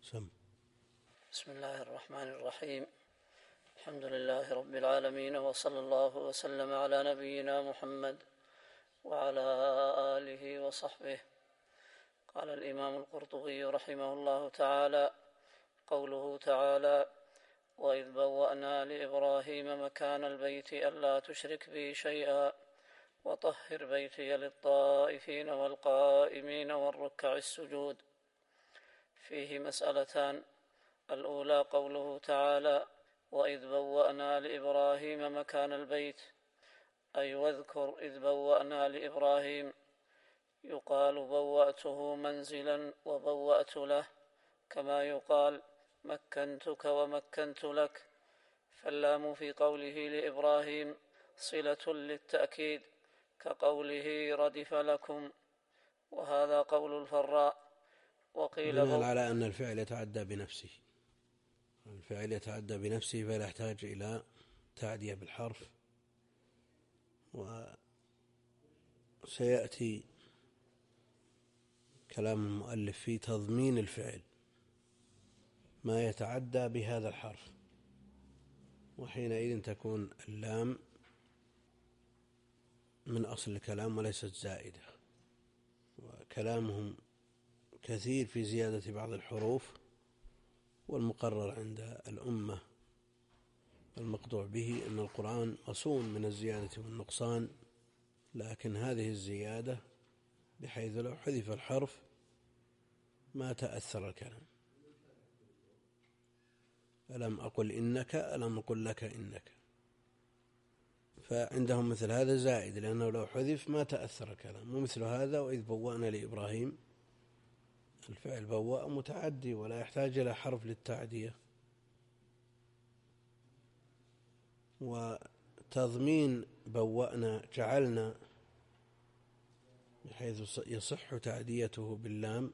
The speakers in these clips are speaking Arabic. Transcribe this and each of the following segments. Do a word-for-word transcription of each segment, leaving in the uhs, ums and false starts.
سم. بسم الله الرحمن الرحيم. الحمد لله رب العالمين، وصلى الله وسلم على نبينا محمد وعلى آله وصحبه. قال الإمام القرطبي رحمه الله تعالى: قوله تعالى: وإذ بوأنا لإبراهيم مكان البيت ألا تشرك بي شيئا وطهر بيتي للطائفين والقائمين والركع السجود. فيه مسألتان: الأولى قوله تعالى: وإذ بوأنا لإبراهيم مكان البيت، أي واذكر إذ بوأنا لإبراهيم. يقال بوأته منزلا وبوأت له، كما يقال مكنتك ومكنت لك. فاللام في قوله لإبراهيم صلة للتأكيد، كقوله ردف لكم، وهذا قول الفراء. وقيل بناء على أن الفعل يتعدى بنفسه، الفعل يتعدى بنفسه فلا يحتاج إلى تعدية بالحرف. وسيأتي كلام المؤلف في تضمين الفعل ما يتعدى بهذا الحرف، وحينئذ تكون اللام من أصل الكلام وليست زائدة. وكلامهم كثير في زيادة بعض الحروف، والمقرر عند الأمة المقطوع به أن القرآن مصون من الزيادة والنقصان، لكن هذه الزيادة بحيث لو حذف الحرف ما تأثر الكلام. ألم أقل إنك، ألم أقل لك إنك، فعندهم مثل هذا زائد، لأنه لو حذف ما تأثر الكلام. ومثل هذا وإذ بوأنا لإبراهيم، الفعل بوأ متعدي ولا يحتاج إلى حرف للتعدية. وتضمين بوأنا جعلنا بحيث يصح تعديته باللام،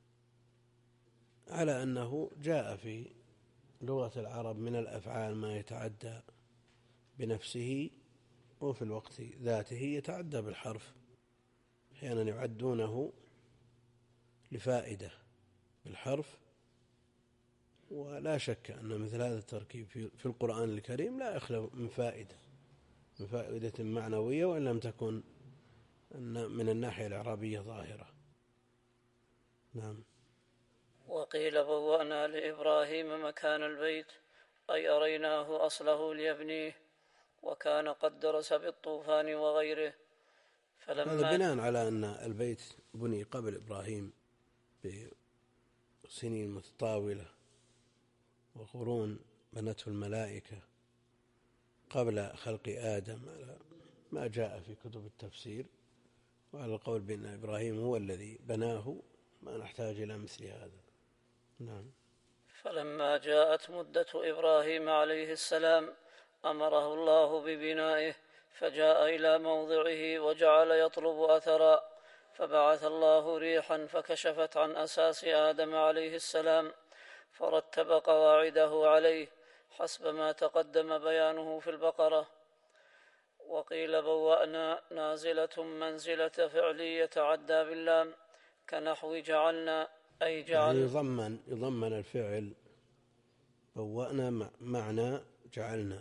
على أنه جاء في لغة العرب من الأفعال ما يتعدى بنفسه، وفي الوقت ذاته يتعدى بالحرف. أحيانا يعدونه لفائدة بالحرف، ولا شك أن مثل هذا التركيب في القرآن الكريم لا يخلو من فائدة من فائدة معنوية، وإن لم تكن من الناحية الإعرابية ظاهرة. نعم. وقيل بوأنا لإبراهيم مكان البيت، أي أريناه أصله ليبنيه، وكان قد درس بالطوفان وغيره. هذا بناء على أن البيت بني قبل إبراهيم بسنين متطاولة وقرون بنته الملائكة قبل خلق آدم، على ما جاء في كتب التفسير، وعلى القول بأن إبراهيم هو الذي بناه، ما نحتاج إلى مثل هذا. نعم. فلما جاءت مدة إبراهيم عليه السلام أمره الله ببنائه، فجاء إلى موضعه وجعل يطلب أثرا، فبعث الله ريحا فكشفت عن أساس آدم عليه السلام، فرتب قواعده عليه حسب ما تقدم بيانه في البقرة. وقيل بوأنا نازلة منزلة فعلي يتعدى باللام، كنحو جعلنا، أي جعل يعني يضمن, يضمن الفعل بوأنا معنى جعلنا،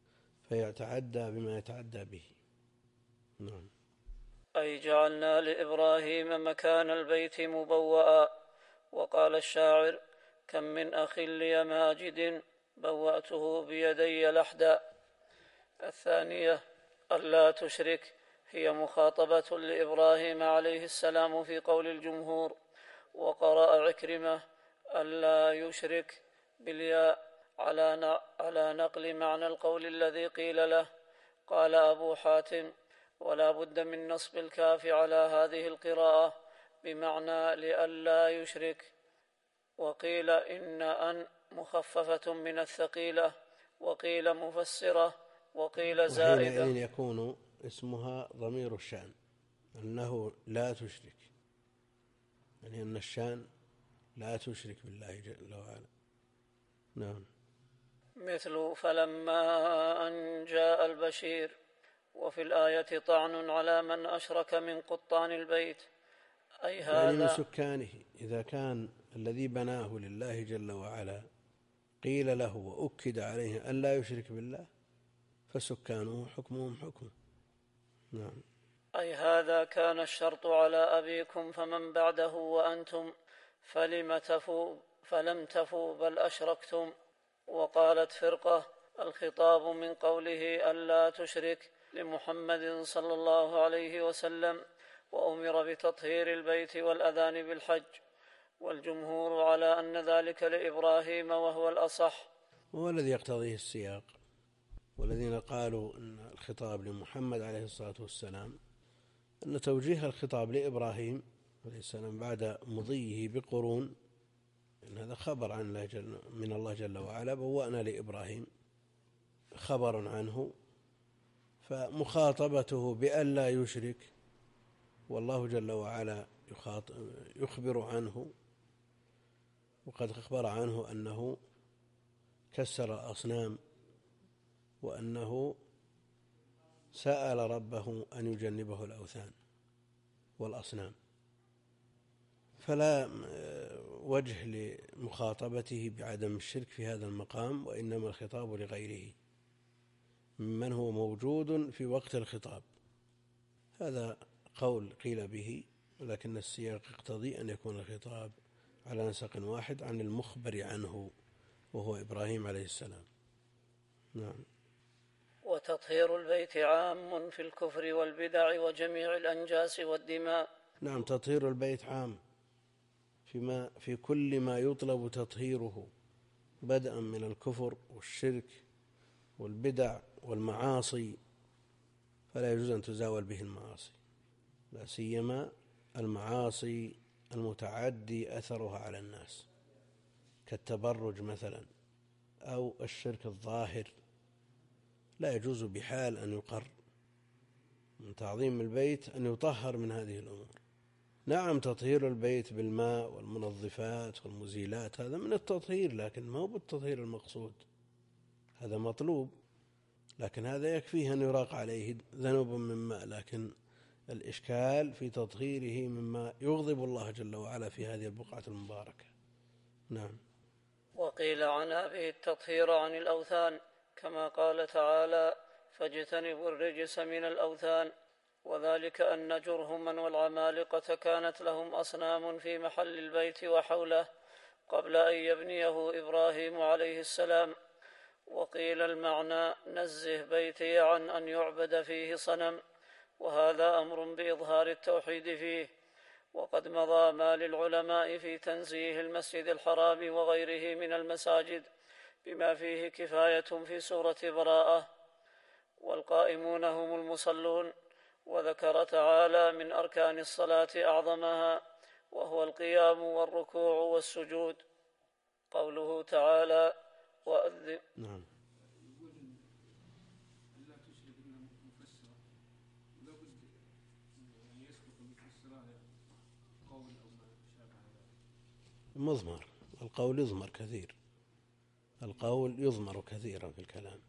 فيتعدى بما يتعدى به. نعم. أي جعلنا لإبراهيم مكان البيت مبوأ. وقال الشاعر: كم من أخ لي ماجد بوأته بيدي لحدا. الثانية: ألا تشرك، هي مخاطبة لإبراهيم عليه السلام في قول الجمهور. وقرأ عكرمة: ألا يشرك بالياء، على نقل معنى القول الذي قيل له. قال أبو حاتم: ولا بد من نصب الكاف على هذه القراءة بمعنى لألا يشرك. وقيل إن أن مخففة من الثقيلة، وقيل مفسرة، وقيل زائدة. وحينئذ يكون اسمها ضمير الشأن، أنه لا تشرك، يعني أن الشأن لا تشرك بالله جل وعلا. نعم. مثل فلما أن جاء البشير. وفي الآية طعن على من أشرك من قطان البيت، أي هذا يعني من سكانه. إذا كان الذي بناه لله جل وعلا قيل له وأكد عليه أن لا يشرك بالله فسكانه حكمهم حكمه. نعم. أي هذا كان الشرط على أبيكم فمن بعده وأنتم فلم تفوا فلم تفوا بل أشركتم. وقالت فرقة الخطاب من قوله ألا تشرك لمحمد صلى الله عليه وسلم، وأمر بتطهير البيت والأذان بالحج، والجمهور على أن ذلك لإبراهيم وهو الأصح. هو الذي يقتضيه السياق. والذين قالوا أن الخطاب لمحمد عليه الصلاة والسلام أن توجيه الخطاب لإبراهيم عليه السلام بعد مضيه بقرون، إن هذا خبر عن الله جل من الله جل وعلا، بوأنا لإبراهيم خبر عنه، فمخاطبته بأن لا يشرك والله جل وعلا يخبر عنه، وقد أخبر عنه أنه كسر الأصنام وأنه سأل ربه أن يجنبه الأوثان والأصنام، فلا وجه لمخاطبته بعدم الشرك في هذا المقام، وإنما الخطاب لغيره ممن هو موجود في وقت الخطاب. هذا قول قيل به، ولكن السياق يقتضي أن يكون الخطاب على نسق واحد عن المخبر عنه وهو إبراهيم عليه السلام. نعم. وتطهير البيت عام في الكفر والبدع وجميع الأنجاس والدماء. نعم، تطهير البيت عام فيما في كل ما يطلب تطهيره، بدءا من الكفر والشرك والبدع والمعاصي، فلا يجوز أن تزاول به المعاصي، لا سيما المعاصي المتعدي أثرها على الناس كالتبرج مثلا أو الشرك الظاهر، لا يجوز بحال أن يقر. من تعظيم البيت أن يطهر من هذه الأمور. نعم، تطهير البيت بالماء والمنظفات والمزيلات هذا من التطهير، لكن ما هو بالتطهير المقصود، هذا مطلوب، لكن هذا يكفيه أن يراق عليه ذنوب من ماء، لكن الإشكال في تطهيره مما يغضب الله جل وعلا في هذه البقعة المباركة. نعم. وقيل عن أبيه التطهير عن الأوثان، كما قال تعالى فاجتنبوا الرجس من الأوثان، وذلك أن جرهما والعمالقة كانت لهم أصنام في محل البيت وحوله قبل أن يبنيه إبراهيم عليه السلام. وقيل المعنى نزه بيتي عن أن يعبد فيه صنم، وهذا أمر بإظهار التوحيد فيه. وقد مضى ما للعلماء في تنزيه المسجد الحرام وغيره من المساجد بما فيه كفاية في سورة براءة، والقائمون هم المصلون. وذكر تعالى من أركان الصلاة أعظمها وهو القيام والركوع والسجود. قوله تعالى وأذن. نعم. مضمر، القول يضمر كثير، القول يضمر كثيرا في الكلام،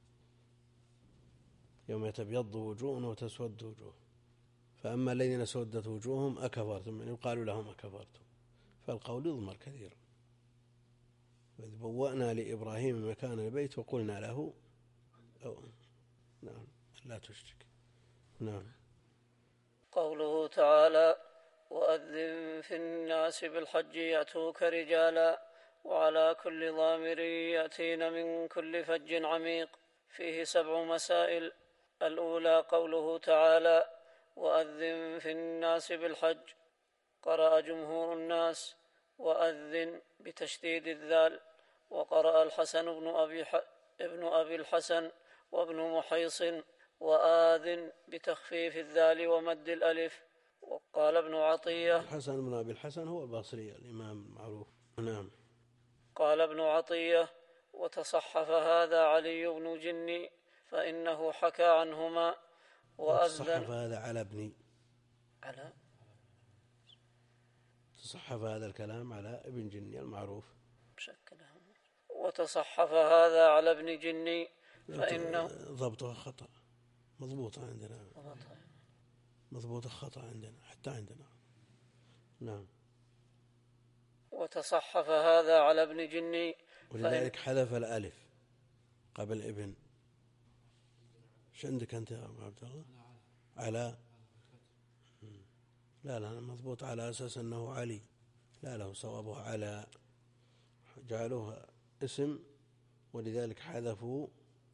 يوم يتبيض وجوه وتسود وجوه، فأما الذين سودت وجوههم أكفرتم، يعني يقال لهم أكفرتم، فالقول يضمر كثيرا. وإذ بوأنا لإبراهيم مكان البيت وقلنا له أو نعم لا تشرك. نعم. قوله تعالى وأذن في الناس بالحج يأتوك رجالا وعلى كل ضامر يأتين من كل فج عميق، فيه سبع مسائل. الأولى قوله تعالى وأذن في الناس بالحج، قرأ جمهور الناس وأذن بتشديد الذال، وقرأ الحسن بن أبي, ح... ابن أبي الحسن وابن محيص وآذن بتخفيف الذال ومد الألف. وقال ابن عطية الحسن بن أبي الحسن هو البصري الإمام المعروف. نعم. قال ابن عطية وتصحف هذا علي بن جني فإنه حكى عنهما. وتصحف هذا على ابن على تصحف هذا الكلام على ابن جني المعروف بشكله. وتصحف هذا على ابن جني فإنه ضبطها خطأ، مضبوطة عندنا، مضبوطة خطأ عندنا حتى عندنا. نعم. وتصحف هذا على ابن جني. ولذلك حذف الألف قبل ابن. ايش عندك أنت يا أبو عبد الله؟ على لا لا مضبوط على أساس أنه علي، لا له صوابه على، جعلوها اسم ولذلك حذفوا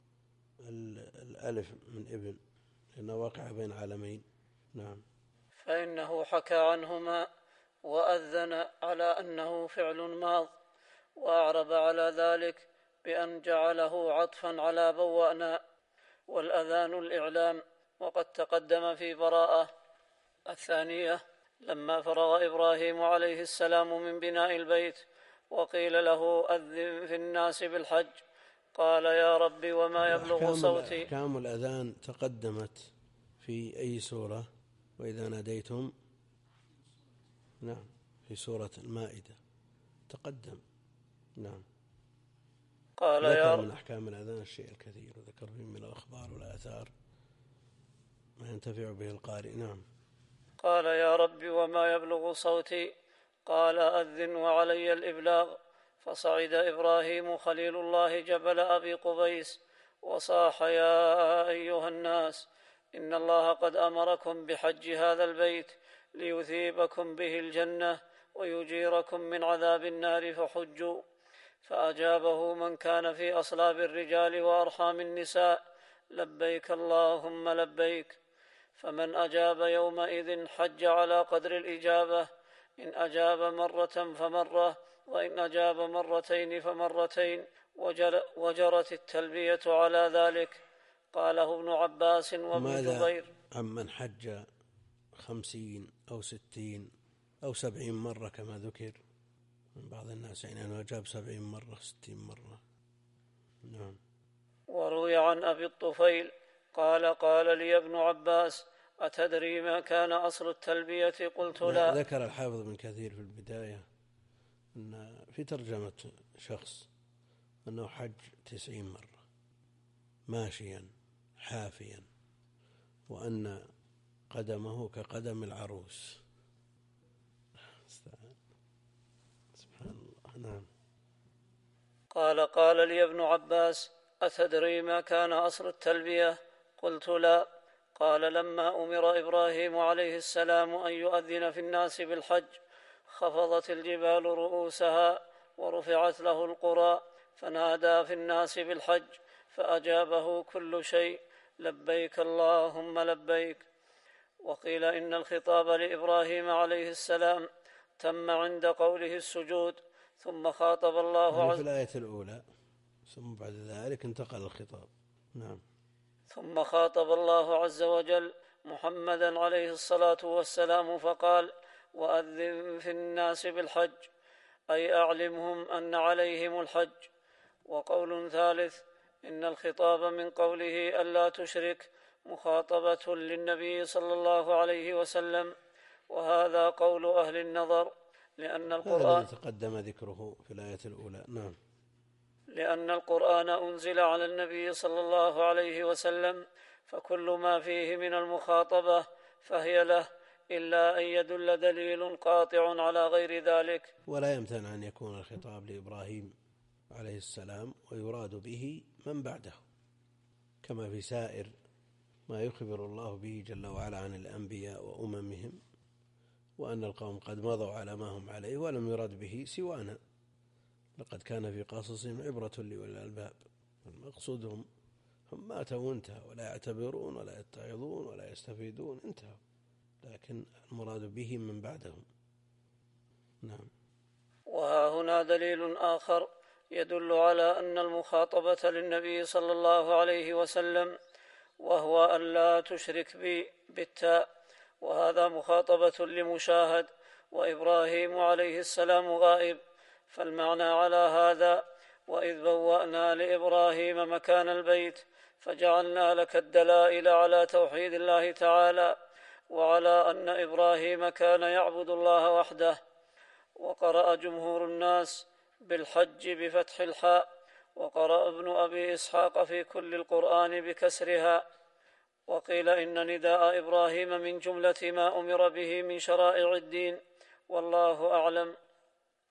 الألف من ابن لأنه واقع بين عالمين. نعم. فإنه حكى عنهما وأذن على أنه فعل ماض، وأعرب على ذلك بأن جعله عطفا على بوأنا، والأذان الإعلام، وقد تقدم في براءة. الثانية: لما فرغ إبراهيم عليه السلام من بناء البيت وقيل له أذن في الناس بالحج قال يا رب وما يبلغ صوتي. أحكام الأذان تقدمت في أي سورة؟ وإذا ناديتم، نعم، في سورة المائدة تقدم. نعم. قال ذكر يا من أحكام الأذان الشيء الكثير، وذكر فيه من الأخبار والآثار ما ينتفع به القارئ. نعم. قال يا رب وما يبلغ صوتي قال أذن وعلي الإبلاغ. فصعد إبراهيم خليل الله جبل أبي قبيس وصاح يا أيها الناس إن الله قد أمركم بحج هذا البيت ليثيبكم به الجنة ويجيركم من عذاب النار فحجوا. فأجابه من كان في أصلاب الرجال وأرحام النساء لبيك اللهم لبيك. فمن أجاب يومئذ حج على قدر الإجابة، إن أجاب مرة فمرة، وإن أجاب مرتين فمرتين، وجرت التلبية على ذلك. قاله ابن عباس وابن جبير. عمن حج خمسين أو ستين أو سبعين مرة كما ذكر من بعض الناس، يعني أنه أجاب سبعين مرة ستين مرة. نعم. وروي عن أبي الطفيل قال قال لي ابن عباس أتدري ما كان أصل التلبية؟ قلت لا. ذكر الحافظ بن كثير في البداية أن في ترجمة شخص أنه حج تسعين مرة ماشيا حافيا، وأن قدمه كقدم العروس. سبحان الله. نعم. قال قال لي ابن عباس أتدري ما كان أصل التلبية؟ قلت لا. قال لما أمر إبراهيم عليه السلام أن يؤذن في الناس بالحج خفضت الجبال رؤوسها ورفعت له القرى فنادى في الناس بالحج فأجابه كل شيء لبيك اللهم لبيك. وقيل إن الخطاب لإبراهيم عليه السلام تم عند قوله السجود ثم خاطب الله عز في الآية الأولى، ثم بعد ذلك انتقل الخطاب. نعم. ثم خاطب الله عز وجل محمدا عليه الصلاة والسلام فقال وأذن في الناس بالحج، أي أعلمهم أن عليهم الحج. وقول ثالث إن الخطاب من قوله ألا تشرك مخاطبة للنبي صلى الله عليه وسلم، وهذا قول أهل النظر لأن القرآن تقدم ذكره في الآية الأولى. نعم. لأن القرآن أنزل على النبي صلى الله عليه وسلم، فكل ما فيه من المخاطبة فهي له، إلا أن يدل دليل قاطع على غير ذلك. ولا يمتنع أن يكون الخطاب لإبراهيم عليه السلام ويراد به من بعده، كما في سائر ما يخبر الله به جل وعلا عن الأنبياء وأممهم، وأن القوم قد مضوا على ما هم عليه ولم يرد به سوانا. لقد كان في قصصهم عبرة لأولي الألباب. المقصود هم هم ماتوا وانتهى، ولا يعتبرون ولا يتعظون ولا يستفيدون، انتهوا، لكن المراد بهم من بعدهم. نعم. وها هنا دليل آخر يدل على أن المخاطبة للنبي صلى الله عليه وسلم، وهو أن لا تشرك بي بالتاء، وهذا مخاطبة لمشاهد، وإبراهيم عليه السلام غائب، فالمعنى على هذا وإذ بوأنا لإبراهيم مكان البيت فجعلنا لك الدلائل على توحيد الله تعالى وعلى أن إبراهيم كان يعبد الله وحده. وقرأ جمهور الناس بالحج بفتح الحاء، وقرأ ابن أبي إسحاق في كل القرآن بكسرها. وقيل إن نداء إبراهيم من جملة ما أمر به من شرائع الدين، والله أعلم.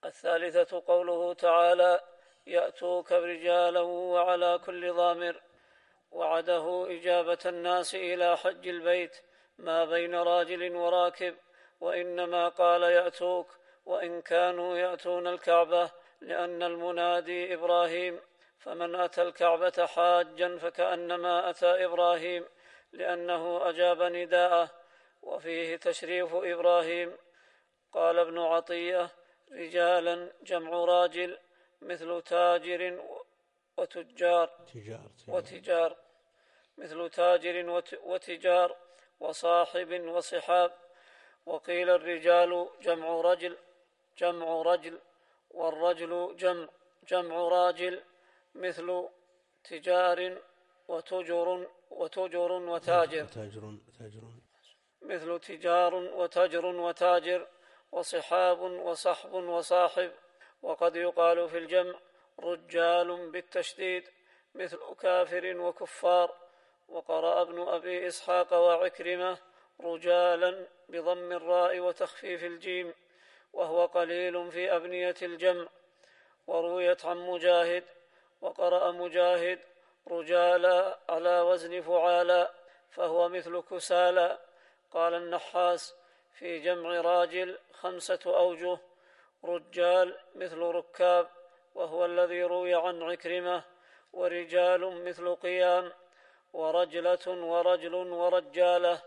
الثالثة قوله تعالى: يأتوك رجالا وعلى كل ضامر، وعده إجابة الناس إلى حج البيت ما بين راجل وراكب، وإنما قال يأتوك وإن كانوا يأتون الكعبة لأن المنادي إبراهيم، فمن أتى الكعبة حاجا فكأنما أتى إبراهيم لأنه أجاب نداءه. وفيه تشريف إبراهيم. قال ابن عطية: رجالا جمع راجل، مثل تاجر وتجار تجار وتجار مثل تاجر وتجار وصاحب وصحاب. وقيل الرجال جمع رجل جمع رجل والرجل جمع جمع راجل، مثل تجار وتجر وتجر وتاجر تاجر تاجر مثل تجار وتجر وتاجر وصحاب وصحب وصاحب. وقد يقال في الجمع رجال بالتشديد، مثل كافر وكفار. وقرأ ابن أبي إسحاق وعكرمة رجالا بضم الراء وتخفيف الجيم، وهو قليل في أبنية الجمع. ورويت عن مجاهد، وقرأ مجاهد رجالا على وزن فعالا، فهو مثل كسالا. قال النحاس: في جمع راجل خمسة أوجه: رجال مثل ركاب، وهو الذي روي عن عكرمة، ورجال مثل قيام، ورجلة ورجل ورجالة.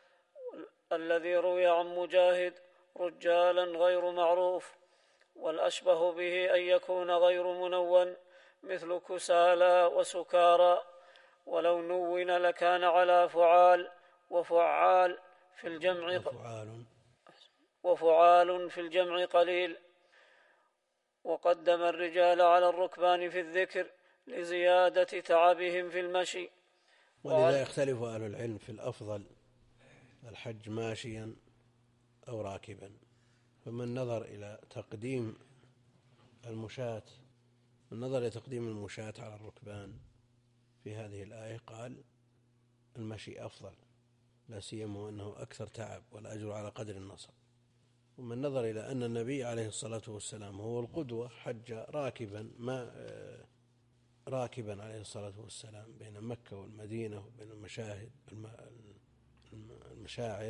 الذي روي عن مجاهد رجالا غير معروف، والأشبه به أن يكون غير منون، مثل كسالى وسكارى. ولو نون لكان على فعال وفعال في الجمع وفعال وفعال في الجمع قليل. وقدم الرجال على الركبان في الذكر لزيادة تعبهم في المشي. ولذا يختلف أهل العلم في الأفضل الحج ماشيا أو راكبا. فمن نظر إلى تقديم المشاة من نظر إلى تقديم المشاة على الركبان في هذه الآية قال المشي أفضل، لا سيما وأنه أكثر تعب والأجر على قدر النصب. ومن نظر إلى أن النبي عليه الصلاة والسلام هو القدوة حج راكبا ما راكبا عليه الصلاة والسلام بين مكة والمدينة وبين المشاهد المشاعر،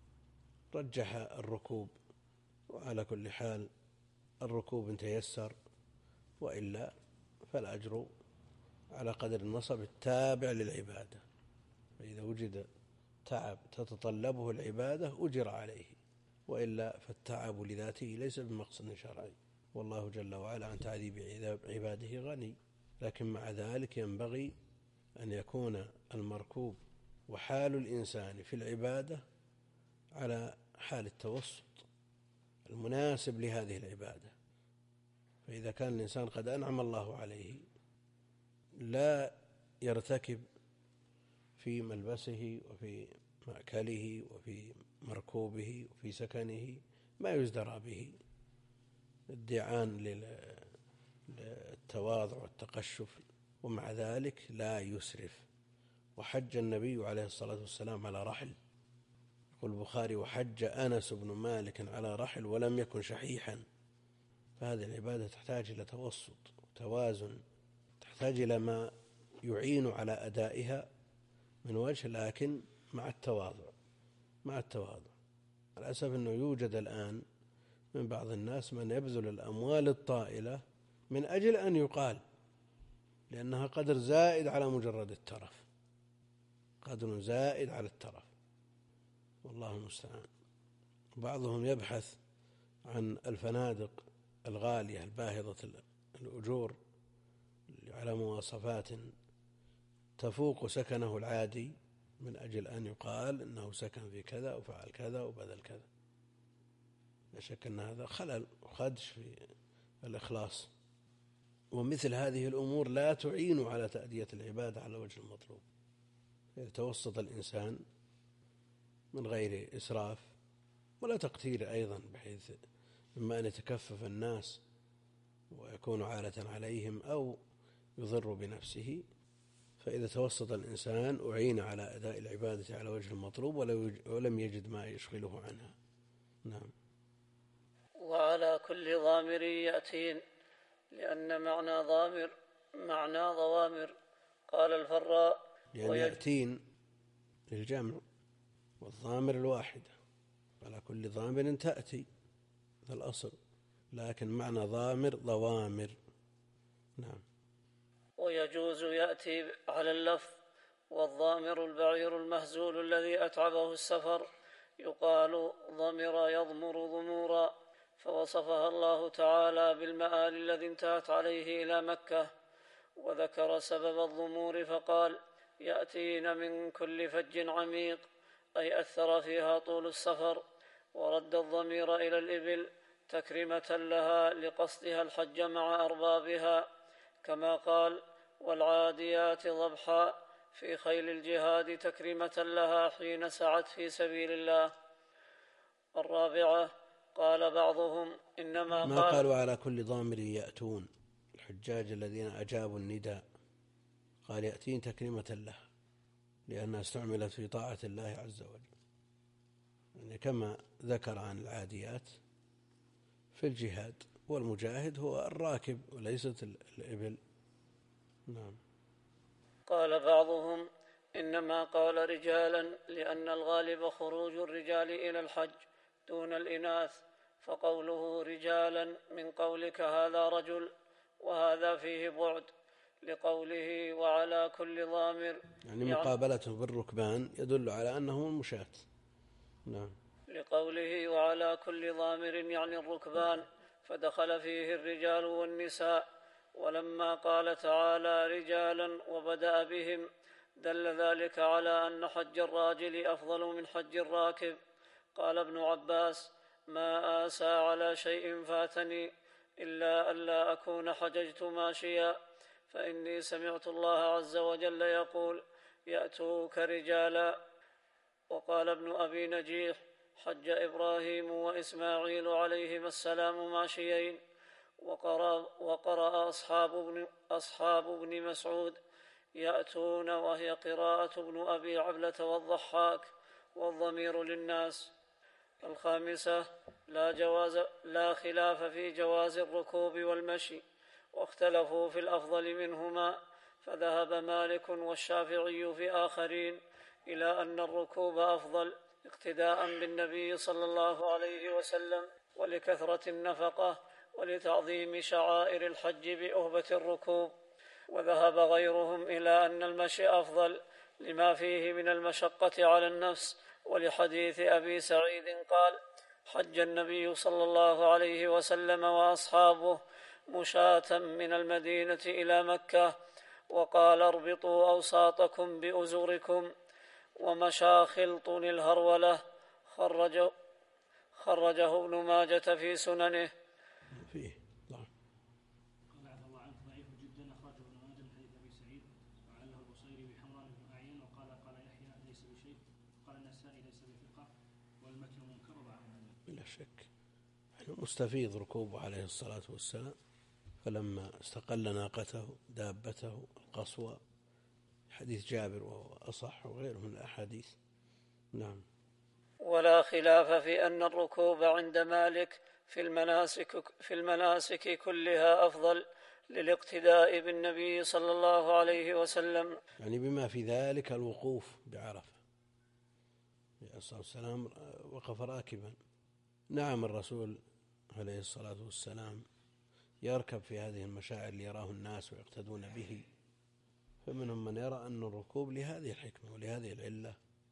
رجح الركوب. وعلى كل حال الركوب إن تيسر، وإلا فالأجر على قدر النصب التابع للعبادة. فإذا وجد تعب تتطلبه العبادة أجر عليه، وإلا فالتعب لذاته ليس بمقصد شرعي، والله جل وعلا عن تعذيب عباده غني. لكن مع ذلك ينبغي أن يكون المركوب وحال الإنسان في العبادة على حال التوسط المناسب لهذه العبادة. فإذا كان الإنسان قد أنعم الله عليه لا يرتكب في ملبسه وفي مأكله وفي مركوبه وفي سكنه ما يزدرى به ادعاء للتواضع والتقشف، ومع ذلك لا يسرف. وحج النبي عليه الصلاة والسلام على رحل، يقول البخاري: وحج أنس بن مالك على رحل ولم يكن شحيحا. فهذه العبادة تحتاج إلى توسط وتوازن، تحتاج إلى ما يعين على أدائها من وجه، لكن مع التواضع مع التواضع للأسف أنه يوجد الآن من بعض الناس من يبذل الأموال الطائلة من أجل أن يقال، لأنها قدر زائد على مجرد الترف، قدر زائد على الترف، والله المستعان. بعضهم يبحث عن الفنادق الغالية الباهظة الأجور على مواصفات تفوق سكنه العادي من أجل أن يقال إنه سكن في كذا وفعل كذا وبذل كذا. لا شك أن هذا خلل وخدش في الإخلاص، ومثل هذه الأمور لا تعين على تأدية العبادة على وجه المطلوب. يتوسط الإنسان من غير إسراف ولا تقتير أيضا، بحيث إما أن يتكفف الناس ويكون عالة عليهم أو يضر بنفسه. فإذا توسط الإنسان أعين على أداء العبادة على وجه المطلوب ولم يجد ما يشغله عنها. نعم. وعلى كل ضامر يأتين، لأن معنى ضامر معنى ضوامر. قال الفراء يعني يأتين للجمع والضامر الواحدة، على كل ضامر تأتي هذا الأصل، لكن معنى ضامر ضوامر. نعم. ويجوز يأتي على اللفظ. والضامر البعير المهزول الذي أتعبه السفر، يقال ضمر يضمر ضمورا، فوصفها الله تعالى بالمآل الذي انتهت عليه إلى مكة. وذكر سبب الضمور فقال: يأتين من كل فج عميق، أي أثر فيها طول السفر. ورد الضمير إلى الإبل تكرمة لها لقصدها الحج مع أربابها، كما قال: والعاديات ضبحا في خيل الجهاد تكرمة لها حين سعت في سبيل الله. الرابعة، قال بعضهم إنما ما قال قالوا على كل ضامر يأتون الحجاج الذين أجابوا النداء، قال يأتين تكريمة له لأنها استعملت في طاعة الله عز وجل، يعني كما ذكر عن العاديات في الجهاد، والمجاهد هو الراكب وليست الإبل. نعم. قال بعضهم إنما قال رجالا لأن الغالب خروج الرجال إلى الحج دون الإناث، فقوله رجالا من قولك هذا رجل، وهذا فيه بعد لقوله وعلى كل ضامر، يعني مقابلته بالركبان يدل على أنه المشاة. نعم. لقوله وعلى كل ضامر يعني الركبان، فدخل فيه الرجال والنساء. ولما قال تعالى رجالا وبدأ بهم دل ذلك على أن حج الراجل أفضل من حج الراكب. قال ابن عباس: ما آسى على شيء فاتني إلا ألا أكون حججت ماشيا، فإني سمعت الله عز وجل يقول يأتوك رجالا. وقال ابن أبي نجيح: حج إبراهيم وإسماعيل عليهما السلام ماشيين. وقرأ, وقرأ أصحاب, ابن أصحاب ابن مسعود يأتون، وهي قراءة ابن أبي عبلة والضحاك، والضمير للناس. الخامسة، لا, جواز لا خلاف في جواز الركوب والمشي، واختلفوا في الأفضل منهما، فذهب مالك والشافعي في آخرين إلى أن الركوب أفضل اقتداء بالنبي صلى الله عليه وسلم، ولكثرة النفقة، ولتعظيم شعائر الحج بأهبة الركوب. وذهب غيرهم إلى أن المشي أفضل لما فيه من المشقة على النفس، ولحديث أبي سعيد قال: حج النبي صلى الله عليه وسلم وأصحابه مشاة من المدينة إلى مكة، وقال: اربطوا أوساطكم بأزوركم. ومشى خلط الهرولة، خرجه, خرجه ابن ماجة في سننه. فيه نعم. قال عفى الله عنك ضعيف جدا، أخرجه ابن ماجه من حديث أبي سعيد، وعله البصيري بحمران بن أعين، وقال قال يحيى ليس بشيء، قال النسائي ليس بثقة، والمتن منكر ضعف. بلا شك مستفيض ركوبه عليه الصلاة والسلام، فلما استقل ناقته دابته القصوى، حديث جابر وهو أصح وغيره من الأحاديث. نعم. ولا خلاف في أن الركوب عند مالك في المناسك, في المناسك كلها أفضل للاقتداء بالنبي صلى الله عليه وسلم، يعني بما في ذلك الوقوف بعرفة، عليه الصلاة والسلام وقف راكبا. نعم، الرسول عليه الصلاة والسلام يركب في هذه المشاعر ليراه الناس ويقتدون به، فمنهم من يرى أن الركوب لهذه الحكمة ولهذه العلة،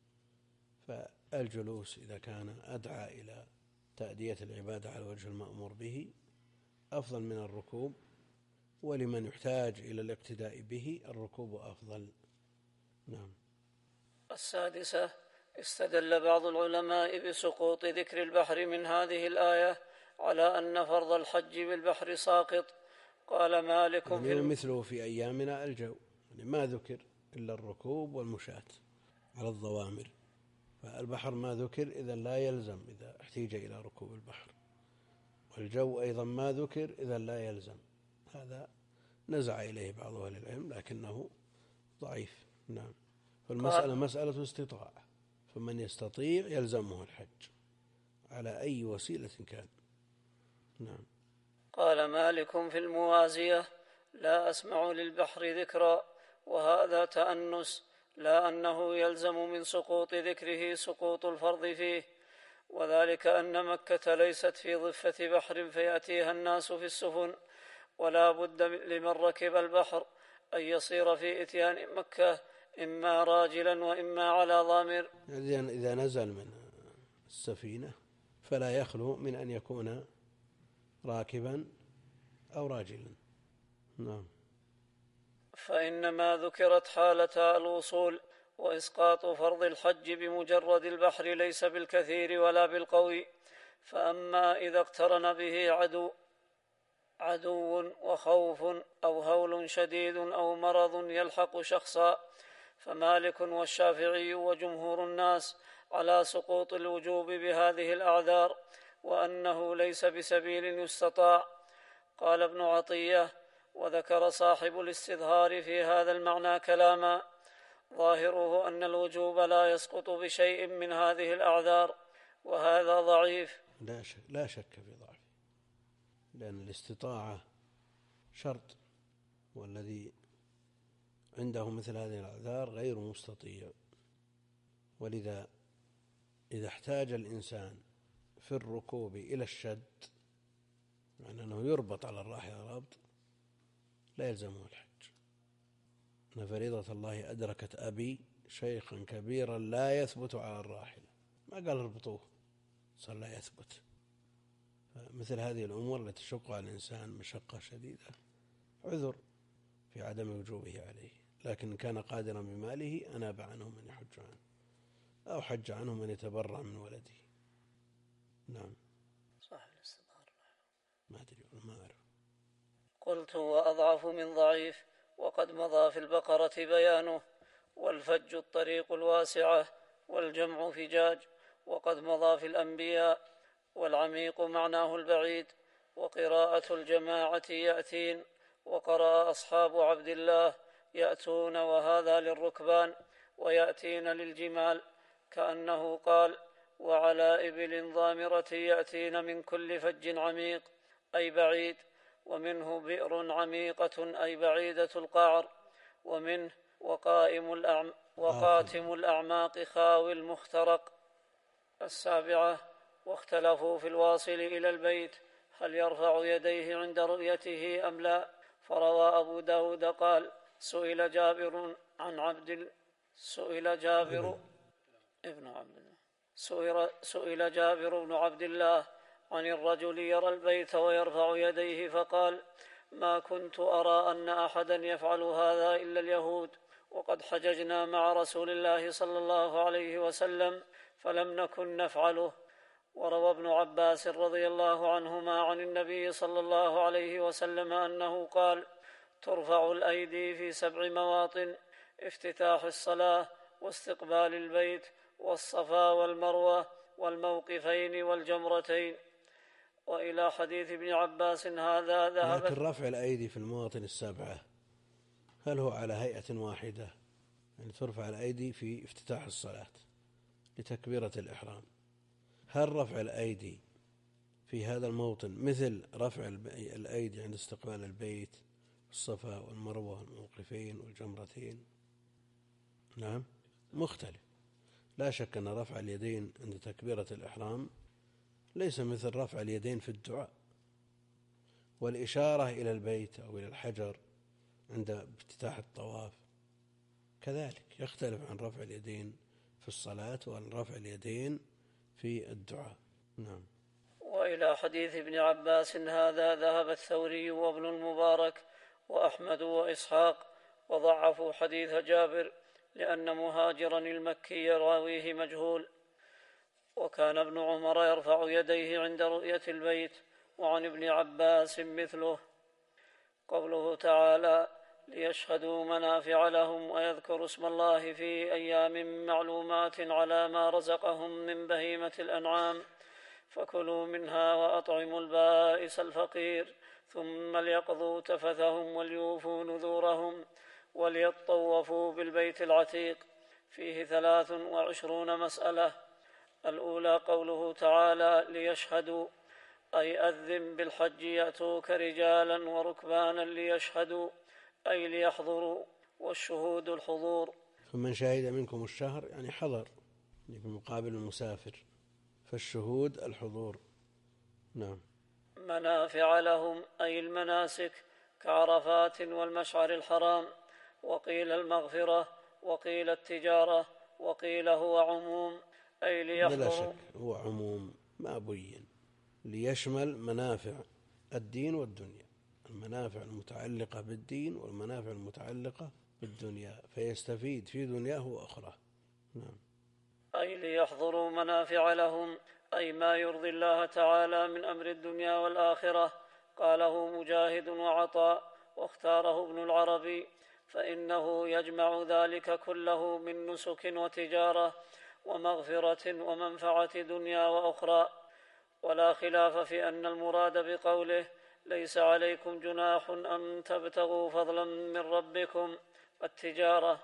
فالجلوس إذا كان أدعى إلى تأدية العبادة على وجه المأمور به أفضل من الركوب، ولمن يحتاج إلى الاقتداء به الركوب أفضل. نعم. السادسة، استدل بعض العلماء بسقوط ذكر البحر من هذه الآية على أن فرض الحج بالبحر ساقط. قال مالك يعني في مثله في أيامنا الجو، يعني ما ذكر إلا الركوب والمشاة على الضوامر، فالبحر ما ذكر إذا لا يلزم إذا احتيج إلى ركوب البحر، والجو أيضا ما ذكر إذا لا يلزم. هذا نزع إليه بعض أهل العلم لكنه ضعيف. نعم. فالمسألة مسألة استطاعة، فمن يستطيع يلزمه الحج على أي وسيلة كان. نعم. قال مالك في الموازية: لا أسمع للبحر ذكرا، وهذا تأنس، لا أنه يلزم من سقوط ذكره سقوط الفرض فيه، وذلك أن مكة ليست في ضفة بحر فيأتيها الناس في السفن، ولا بد لمن ركب البحر أن يصير في إتيان مكة إما راجلا وإما على ضامر. يعني إذا نزل من السفينة فلا يخلو من أن يكون راكبا أو راجلا. نعم. فإنما ذكرت حالة الوصول، وإسقاط فرض الحج بمجرد البحر ليس بالكثير ولا بالقوي. فأما إذا اقترن به عدو عدو وخوف أو هول شديد أو مرض يلحق شخصا، فمالك والشافعي وجمهور الناس على سقوط الوجوب بهذه الأعذار، وأنه ليس بسبيل يستطاع. قال ابن عطية: وذكر صاحب الاستظهار في هذا المعنى كلاما ظاهره أن الوجوب لا يسقط بشيء من هذه الأعذار، وهذا ضعيف. لا شك, لا شك في ضعفه، لأن الاستطاعة شرط، والذي عنده مثل هذه الأعذار غير مستطيع. ولذا إذا احتاج الإنسان في الركوب إلى الشد، معنى أنه يربط على الراحلة ربط، لا يلزمه الحج. أن فريضة الله أدركت أبي شيخا كبيرا لا يثبت على الراحلة، ما قال اربطوه صار لا يثبت. مثل هذه الأمور التي تشق على الإنسان مشقة شديدة عذر في عدم وجوبه عليه، لكن كان قادرا بماله أناب عنه من يحج عنه، أو حج عنه من يتبرع من ولده. نعم. صح الاستظهار. ما أدري ما أعرف. قلت: وأضعف من ضعيف، وقد مضى في البقرة بيانه. والفج الطريق الواسعة، والجمع فجاج، وقد مضى في الأنبياء. والعميق معناه البعيد. وقراءة الجماعة يأتين، وقرأ أصحاب عبد الله يأتون، وهذا للركبان، ويأتين للجمال، كأنه قال: وعلى إبل ضامرة يأتين من كل فج عميق، أي بعيد. ومنه بئر عميقة أي بعيدة القعر. ومنه وقائم الأعم وقاتم الأعماق خاوي المخترق. السابعة: واختلفوا في الواصل إلى البيت هل يرفع يديه عند رؤيته أم لا. فروى أبو داود قال: سئل جابر عن عبد سئل جابر ابن عبد الله سئل, سئل جابر بن عبد الله عن الرجل يرى البيت ويرفع يديه، فقال: ما كنت أرى أن أحدا يفعل هذا إلا اليهود، وقد حججنا مع رسول الله صلى الله عليه وسلم فلم نكن نفعله. وروى ابن عباس رضي الله عنهما عن النبي صلى الله عليه وسلم أنه قال: ترفع الأيدي في سبع مواطن: افتتاح الصلاة، واستقبال البيت، والصفا والمروة، والموقفين، والجمرتين. وإلى حديث ابن عباس هذا ذهبت. لكن رفع الأيدي في المواطن السبعة هل هو على هيئة واحدة؟ يعني ترفع الأيدي في افتتاح الصلاة لتكبيرة الإحرام، هل رفع الأيدي في هذا الموطن مثل رفع الأيدي عند استقبال البيت والصفا والمروة والموقفين والجمرتين؟ نعم، مختلف. لا شك أن رفع اليدين عند تكبيرة الإحرام ليس مثل رفع اليدين في الدعاء، والإشارة إلى البيت أو إلى الحجر عند افتتاح الطواف كذلك يختلف عن رفع اليدين في الصلاة وعن رفع اليدين في الدعاء. نعم. وإلى حديث ابن عباس هذا ذهب الثوري وابن المبارك وأحمد وإسحاق، وضعفوا حديث جابر لأن مهاجرا المكي راويه مجهول. وكان ابن عمر يرفع يديه عند رؤية البيت، وعن ابن عباس مثله. قوله تعالى: ليشهدوا منافع لهم ويذكروا اسم الله في أيام معلومات على ما رزقهم من بهيمة الأنعام، فكلوا منها وأطعموا البائس الفقير، ثم ليقضوا تفثهم وليوفوا نذورهم وليطوفوا بالبيت العتيق. فيه ثلاث وعشرون مسألة. الأولى قوله تعالى: ليشهدوا، أي أذن بالحج يأتوك رجالا وركبانا ليشهدوا أي ليحضروا، والشهود الحضور. فمن شهد منكم الشهر يعني حضر، في مقابل المسافر، فالشهود الحضور. نعم. منافع لهم أي المناسك كعرفات والمشعر الحرام، وقيل المغفرة، وقيل التجارة، وقيل هو عموم أي ليحضروا. بلا شك هو عموم ما بين، ليشمل منافع الدين والدنيا، المنافع المتعلقة بالدين والمنافع المتعلقة بالدنيا، فيستفيد في دنياه وأخرى. نعم. أي ليحضروا منافع لهم أي ما يرضي الله تعالى من أمر الدنيا والآخرة. قاله مجاهد وعطاء، واختاره ابن العربي، فإنه يجمع ذلك كله من نسك وتجارة ومغفرة ومنفعة دنيا وأخرى. ولا خلاف في أن المراد بقوله ليس عليكم جناح أن تبتغوا فضلا من ربكم التجارة.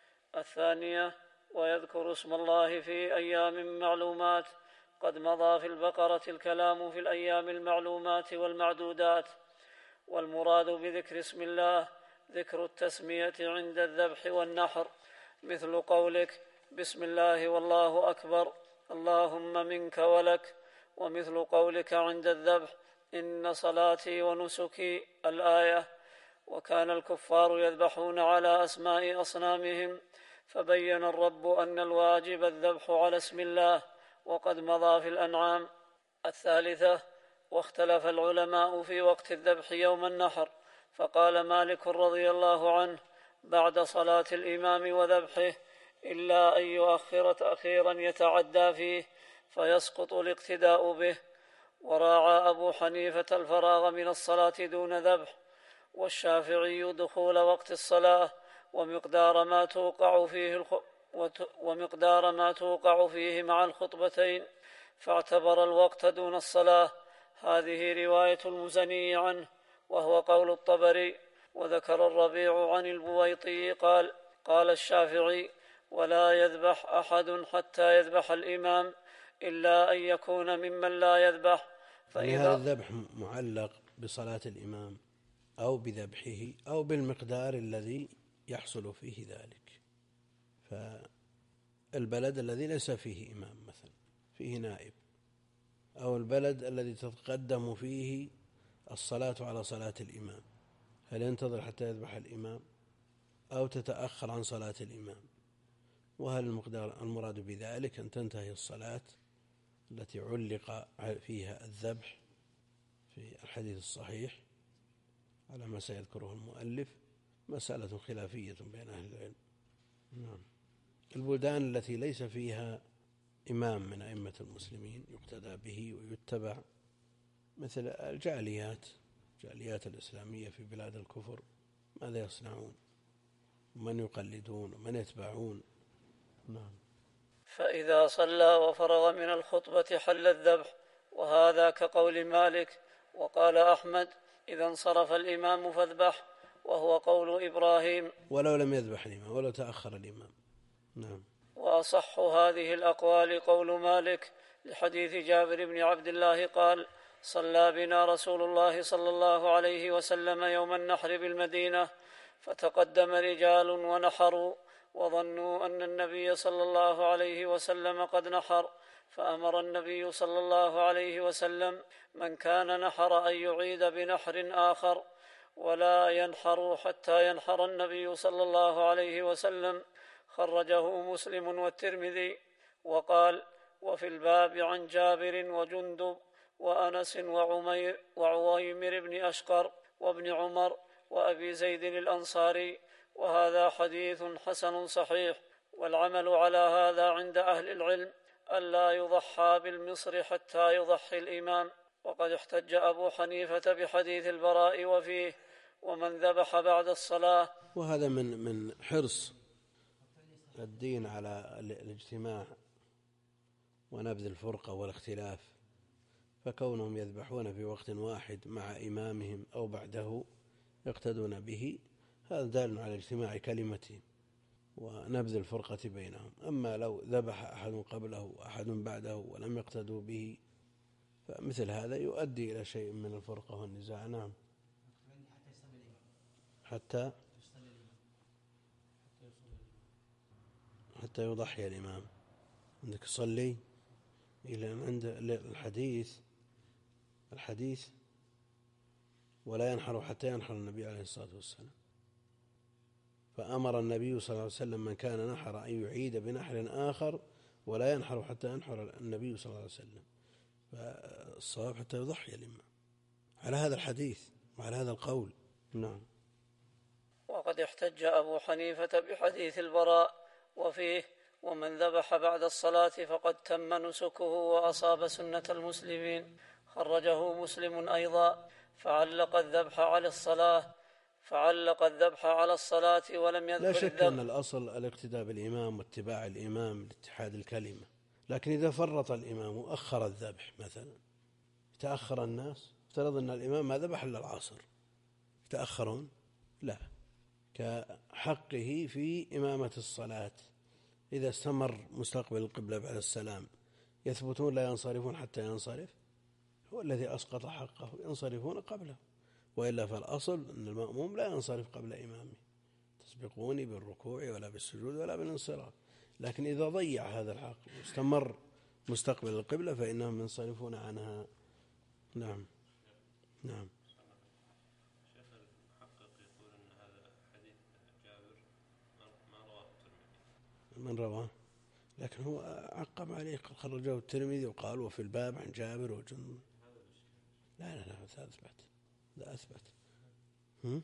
الثانية ويذكر اسم الله في أيام معلومات. قد مضى في البقرة الكلام في الأيام المعلومات والمعدودات، والمراد بذكر اسم الله ذكر التسمية عند الذبح والنحر، مثل قولك بسم الله والله أكبر اللهم منك ولك، ومثل قولك عند الذبح إن صلاتي ونسكي الآية. وكان الكفار يذبحون على أسماء أصنامهم، فبين الرب أن الواجب الذبح على اسم الله، وقد مضى في الأنعام. الثالثة واختلف العلماء في وقت الذبح يوم النحر، فقال مالك رضي الله عنه بعد صلاة الإمام وذبحه، إلا أن يؤخر تأخيرا يتعدى فيه فيسقط الاقتداء به. وراعى أبو حنيفة الفراغ من الصلاة دون ذبح، والشافعي دخول وقت الصلاة ومقدار ما توقع فيه الخ... ومقدار ما توقع فيه مع الخطبتين، فاعتبر الوقت دون الصلاة. هذه رواية المزني عنه، وهو قول الطبري. وذكر الربيع عن البويطي قال قال الشافعي ولا يذبح أحد حتى يذبح الإمام إلا أن يكون ممن لا يذبح. فإذا هذا الذبح معلق بصلاة الإمام أو بذبحه أو بالمقدار الذي يحصل فيه ذلك. فالبلد الذي ليس فيه إمام مثلا فيه نائب، أو البلد الذي تتقدم فيه الصلاة على صلاة الإمام، هل ينتظر حتى يذبح الإمام أو تتأخر عن صلاة الإمام؟ وهل المقدار المراد بذلك أن تنتهي الصلاة التي علق فيها الذبح في الحديث الصحيح على ما سيذكره المؤلف؟ مسألة خلافية بين أهل العلم. نعم. البلدان التي ليس فيها إمام من أئمة المسلمين يقتدى به ويتبع، مثل الجاليات الجاليات الإسلامية في بلاد الكفر، ماذا يصنعون؟ من يقلدون ومن يتبعون؟ نعم. فإذا صلى وفرغ من الخطبة حل الذبح، وهذا كقول مالك. وقال أحمد إذا انصرف الإمام فاذبح، وهو قول إبراهيم ولو لم يذبح الإمام ولو تأخر الإمام. نعم. وأصح هذه الأقوال قول مالك لحديث جابر بن عبد الله قال صلى بنا رسول الله صلى الله عليه وسلم يوم النحر بالمدينة، فتقدم رجال ونحروا وظنوا أن النبي صلى الله عليه وسلم قد نحر، فأمر النبي صلى الله عليه وسلم من كان نحر أن يعيد بنحر آخر ولا ينحر حتى ينحر النبي صلى الله عليه وسلم. خرجه مسلم والترمذي. وقال وفي الباب عن جابر وجندب وأنس وعمير وعويمر بن أشقر وابن عمر وأبي زيد الأنصاري، وهذا حديث حسن صحيح. والعمل على هذا عند أهل العلم ألا يضحى بالمصر حتى يضحي الإمام. وقد احتج أبو حنيفة بحديث البراء وفيه ومن ذبح بعد الصلاة. وهذا من من حرص الدين على الاجتماع ونبذ الفرقة والاختلاف، فكونهم يذبحون في وقت واحد مع إمامهم أو بعده يقتدون به، هذا دال على اجتماع كلمتهم ونبذ الفرقة بينهم. أما لو ذبح أحد قبله وأحد بعده ولم يقتدوا به فمثل هذا يؤدي إلى شيء من الفرقة والنزاع. نعم. حتى حتى يضحي الإمام. عندك يصلي إلى عند الحديث الحديث ولا ينحر حتى ينحر النبي عليه الصلاة والسلام، فأمر النبي صلى الله عليه وسلم من كان نحر أن يعيد بنحر آخر ولا ينحر حتى ينحر النبي صلى الله عليه وسلم. فالصواب حتى يضحي الإمام على هذا الحديث وعلى هذا القول. نعم. وقد احتج أبو حنيفة بحديث البراء وفيه: ومن ذبح بعد الصلاة فقد تم نسكه وأصاب سنة المسلمين. خرجه مسلم أيضا، فعلق الذبح على الصلاة فعلق الذبح على الصلاة ولم يذكر. لا شك أن الأصل الاقتداء بالإمام واتباع الإمام لاتحاد الكلمة، لكن إذا فرط الإمام وأخر الذبح مثلا، تأخر الناس، افترض أن الإمام ما ذبح إلا العصر، يتأخرون؟ لا، كحقه في إمامة الصلاة إذا استمر مستقبل القبلة بعد السلام يثبتون لا ينصرفون حتى ينصرف، هو الذي أسقط حقه، ينصرفون قبله، وإلا فالأصل أن المأموم لا ينصرف قبل إمامه، تسبقوني بالركوع ولا بالسجود ولا بالانصراف. لكن إذا ضيع هذا الحق واستمر مستقبل القبلة فإنهم ينصرفون عنها. نعم. نعم. شيخ المحقق يقول أن هذا حديث جابر ما رواه الترمذي. من رواه؟ لكن هو عقب عليه، خرجه الترمذي وقال وفي الباب عن جابر وجن. لا لا لا هذا أثبت، لا أثبت. هم؟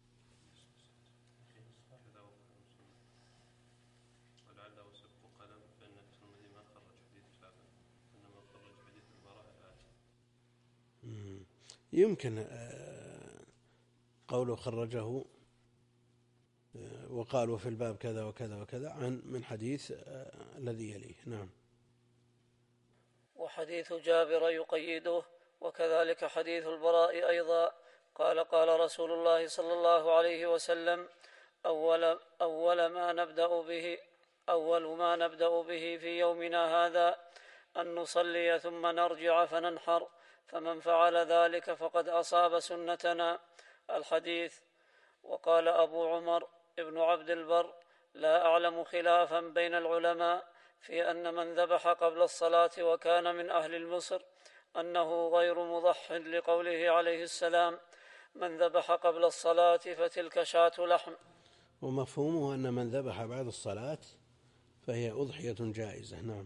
ولعله سبق قلم فإن الترمذي ما خرج حديث جابر إنما خرج حديث البراء الآتي. يمكن قوله خرجه وقال وفي الباب كذا وكذا وكذا عن من حديث الذي يليه. نعم. وحديث جابر يقيده، وكذلك حديث البراء أيضا. قال قال رسول الله صلى الله عليه وسلم: أول, أول ما نبدأ به أول ما نبدأ به في يومنا هذا أن نصلي ثم نرجع فننحر، فمن فعل ذلك فقد أصاب سنتنا. الحديث. وقال أبو عمر ابن عبد البر: لا أعلم خلافا بين العلماء في أن من ذبح قبل الصلاة وكان من أهل المصر أنه غير مضح، لقوله عليه السلام: من ذبح قبل الصلاة فتلك شاة لحم. ومفهومه أن من ذبح بعد الصلاة فهي أضحية جائزة. نعم.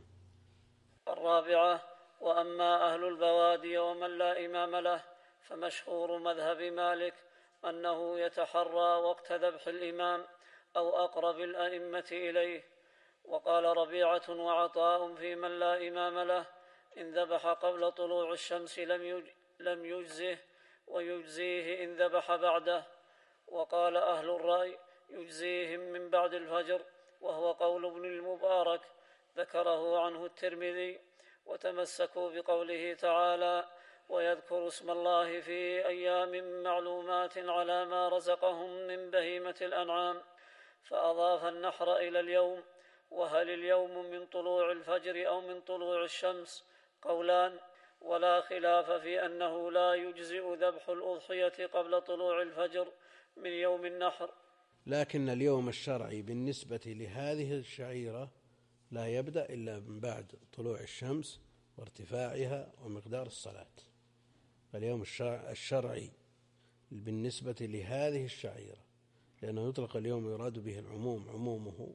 الرابعة. وأما أهل البوادي ومن لا إمام له فمشهور مذهب مالك أنه يتحرى وقت ذبح الإمام أو أقرب الأئمة إليه. وقال ربيعة وعطاء في من لا إمام له: إن ذبح قبل طلوع الشمس لم يجزه ويجزيه إن ذبح بعده. وقال أهل الرأي: يجزيهم من بعد الفجر، وهو قول ابن المبارك ذكره عنه الترمذي. وتمسكوا بقوله تعالى: ويذكر اسم الله في أيام معلومات على ما رزقهم من بهيمة الأنعام، فأضاف النحر إلى اليوم. وهل اليوم من طلوع الفجر أو من طلوع الشمس؟ قولان، ولا خلاف في أنه لا يجزئ ذبح الأضحية قبل طلوع الفجر من يوم النحر. لكن اليوم الشرعي بالنسبة لهذه الشعيرة لا يبدأ إلا من بعد طلوع الشمس وارتفاعها ومقدار الصلاة. فاليوم الشرعي بالنسبة لهذه الشعيرة، لأنه يطلق اليوم يراد به العموم عمومه،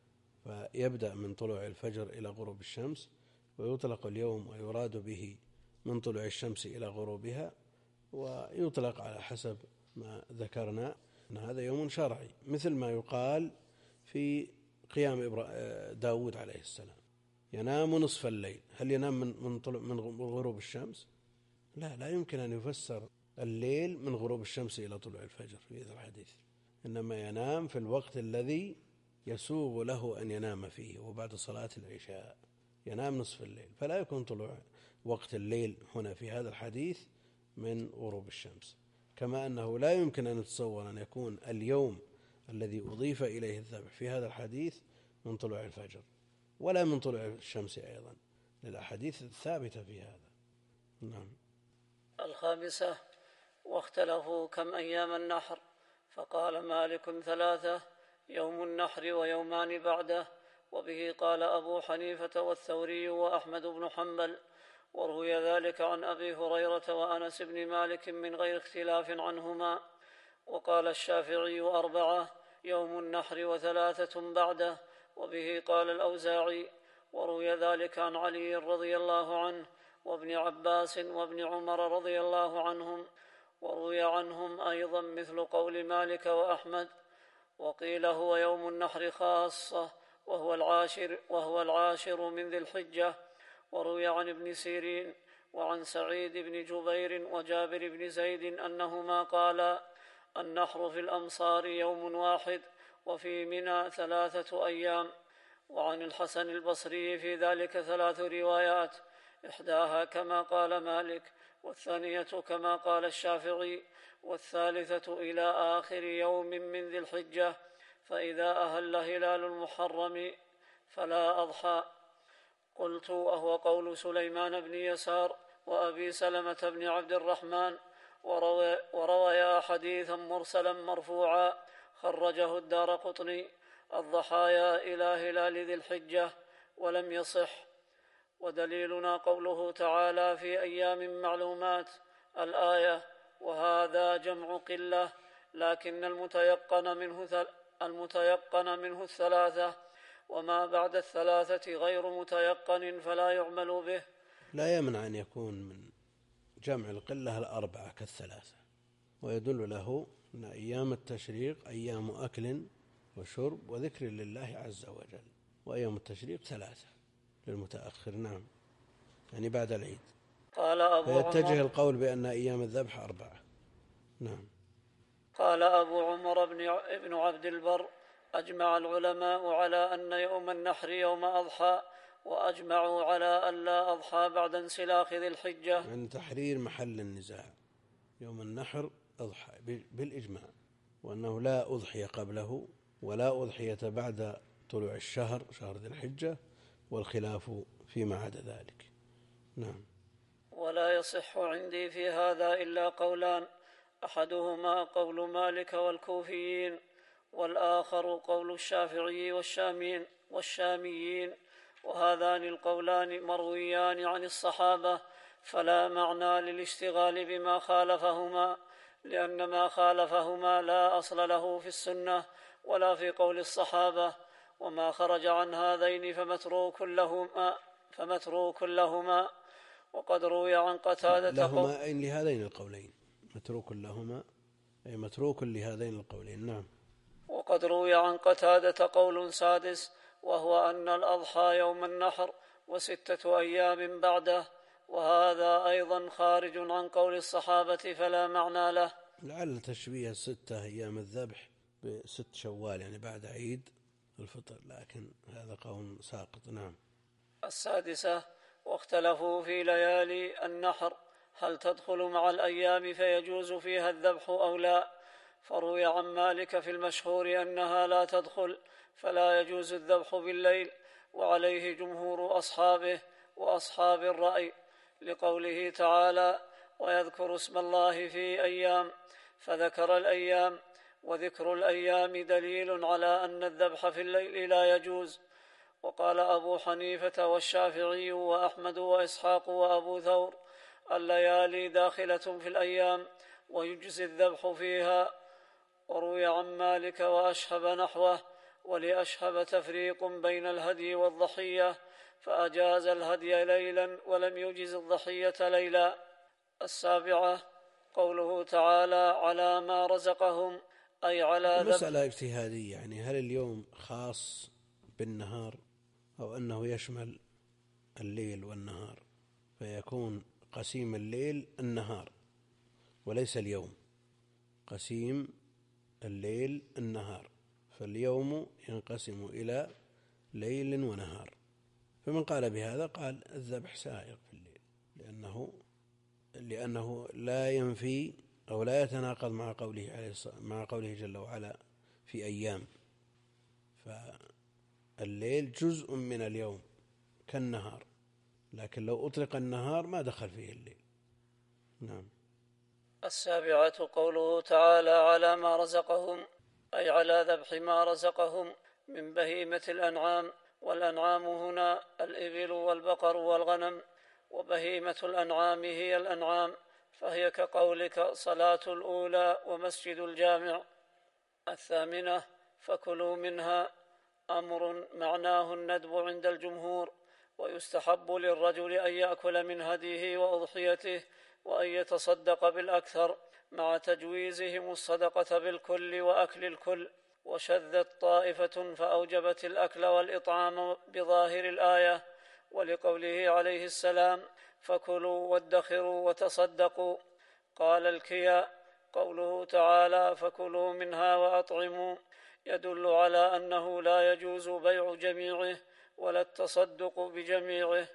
فيبدأ من طلوع الفجر إلى غروب الشمس، ويطلق اليوم ويراد به من طلوع الشمس إلى غروبها، ويطلق على حسب ما ذكرنا أن هذا يوم شرعي، مثل ما يقال في قيام داود عليه السلام: ينام نصف الليل. هل ينام من طلوع من غروب الشمس؟ لا، لا يمكن أن يفسر الليل من غروب الشمس إلى طلوع الفجر في هذا الحديث، إنما ينام في الوقت الذي يسوغ له أن ينام فيه، وبعد صلاة العشاء ينام نصف الليل، فلا يكون طلوع وقت الليل هنا في هذا الحديث من غروب الشمس. كما أنه لا يمكن أن نتصور أن يكون اليوم الذي أضيف إليه الذبح في هذا الحديث من طلوع الفجر ولا من طلوع الشمس أيضا، للأحاديث الثابتة في هذا. نعم. الخامسة: واختلفوا كم أيام النحر، فقال مالك ثلاثة: يوم النحر ويومان بعده، وبه قال أبو حنيفة والثوري وأحمد بن حنبل، وروي ذلك عن أبي هريرة وأنس بن مالك من غير اختلاف عنهما. وقال الشافعي أربعة: يوم النحر وثلاثة بعده، وبه قال الأوزاعي، وروي ذلك عن علي رضي الله عنه وابن عباس وابن عمر رضي الله عنهم، وروي عنهم أيضا مثل قول مالك وأحمد. وقيل هو يوم النحر خاصة، وهو العاشر, وهو العاشر من ذي الحجة. وروي عن ابن سيرين وعن سعيد بن جبير وجابر بن زيد أنهما قالا: النحر في الأمصار يوم واحد، وفي منى ثلاثة أيام. وعن الحسن البصري في ذلك ثلاث روايات، إحداها كما قال مالك، والثانية كما قال الشافعي، والثالثة إلى آخر يوم من ذي الحجة، فإذا أهل هلال المحرم فلا أضحى. قلت: وهو قول سليمان بن يسار وأبي سلمة بن عبد الرحمن، وروي ورويا حديثا مرسلا مرفوعا خرجه الدارقطني: الضحايا إلى هلال ذي الحجة، ولم يصح. ودليلنا قوله تعالى: في أيام معلومات، الآية، وهذا جمع قلة، لكن المتيقن منه, المتيقن منه الثلاثة، وما بعد الثلاثة غير متيقن فلا يعمل به. لا يمنع أن يكون من جمع القلة الأربعة كالثلاثة، ويدل له أن أيام التشريق أيام أكل وشرب وذكر لله عز وجل، وأيام التشريق ثلاثة للمتأخر. نعم، يعني بعد العيد. قال أبو فيتجه عمر القول بأن أيام الذبح أربعة. نعم. قال أبو عمر بن عبد البر: أجمع العلماء على أن يوم النحر يوم أضحى، وأجمعوا على أن لا أضحى بعد انسلاخ ذي الحجة. عن تحرير محل النزاع، يوم النحر أضحى بالإجماع، وأنه لا أضحية قبله ولا أضحية بعد طلوع الشهر شهر ذي الحجة، والخلاف فيما عدا ذلك. نعم. ولا يصح عندي في هذا إلا قولان: أحدهما قول مالك والكوفيين، والآخر قول الشافعي والشاميين, والشاميين وهذان القولان مرويان عن الصحابة، فلا معنى للاشتغال بما خالفهما، لأن ما خالفهما لا أصل له في السنة ولا في قول الصحابة، وما خرج عن هذين فمتروك لهما, فمتروك لهما. وقد روي عن قتادة لهما أي لهذين القولين، متروك لهما أي متروك لهذين القولين. نعم. وقد روي عن قتادة قول سادس، وهو أن الأضحى يوم النحر وستة أيام بعده، وهذا أيضا خارج عن قول الصحابة فلا معنى له. لعل تشبيه ستة أيام الذبح بست شوال يعني بعد عيد الفطر، لكن هذا قول ساقط. نعم. السادسة: واختلفوا في ليالي النحر هل تدخل مع الأيام فيجوز فيها الذبح أو لا، فروي عن مالك في المشهور أنها لا تدخل، فلا يجوز الذبح بالليل، وعليه جمهور أصحابه وأصحاب الرأي، لقوله تعالى: ويذكر اسم الله في أيام، فذكر الأيام، وذكر الأيام دليل على أن الذبح في الليل لا يجوز. وقال أبو حنيفة والشافعي وأحمد وإسحاق وأبو ثور: الليالي داخلة في الأيام ويجزي الذبح فيها. وروي عن مالك وأشهب نحوه، ولأشهب تفريق بين الهدي والضحية، فأجاز الهدي ليلا ولم يجز الضحية ليلا. السابعة: قوله تعالى: على ما رزقهم، أي على ذبح. مسألة اجتهادية، يعني هل اليوم خاص بالنهار أو أنه يشمل الليل والنهار، فيكون قسيم الليل النهار وليس اليوم، قسيم الليل النهار، فاليوم ينقسم إلى ليل ونهار. فمن قال بهذا قال الذبح سائغ في الليل، لأنه لأنه لا ينفي أو لا يتناقض مع قوله عليه مع قوله جل وعلا في أيام، فالليل جزء من اليوم كالنهار، لكن لو أطلق النهار ما دخل فيه الليل، نعم. السابعة قوله تعالى على ما رزقهم، أي على ذبح ما رزقهم من بهيمة الأنعام، والأنعام هنا الإبل والبقر والغنم، وبهيمة الأنعام هي الأنعام، فهي كقولك صلاة الأولى ومسجد الجامع. الثامنة فكلوا منها، أمر معناه الندب عند الجمهور، ويستحب للرجل أن يأكل من هديه وأضحيته وأن يتصدق بالأكثر، مع تجويزهم الصدقة بالكل وأكل الكل. وشذت طائفة فأوجبت الأكل والإطعام بظاهر الآية، ولقوله عليه السلام فكلوا وادخروا وتصدقوا. قال الكياء قوله تعالى فكلوا منها وأطعموا يدل على أنه لا يجوز بيع جميعه ولا التصدق بجميعه.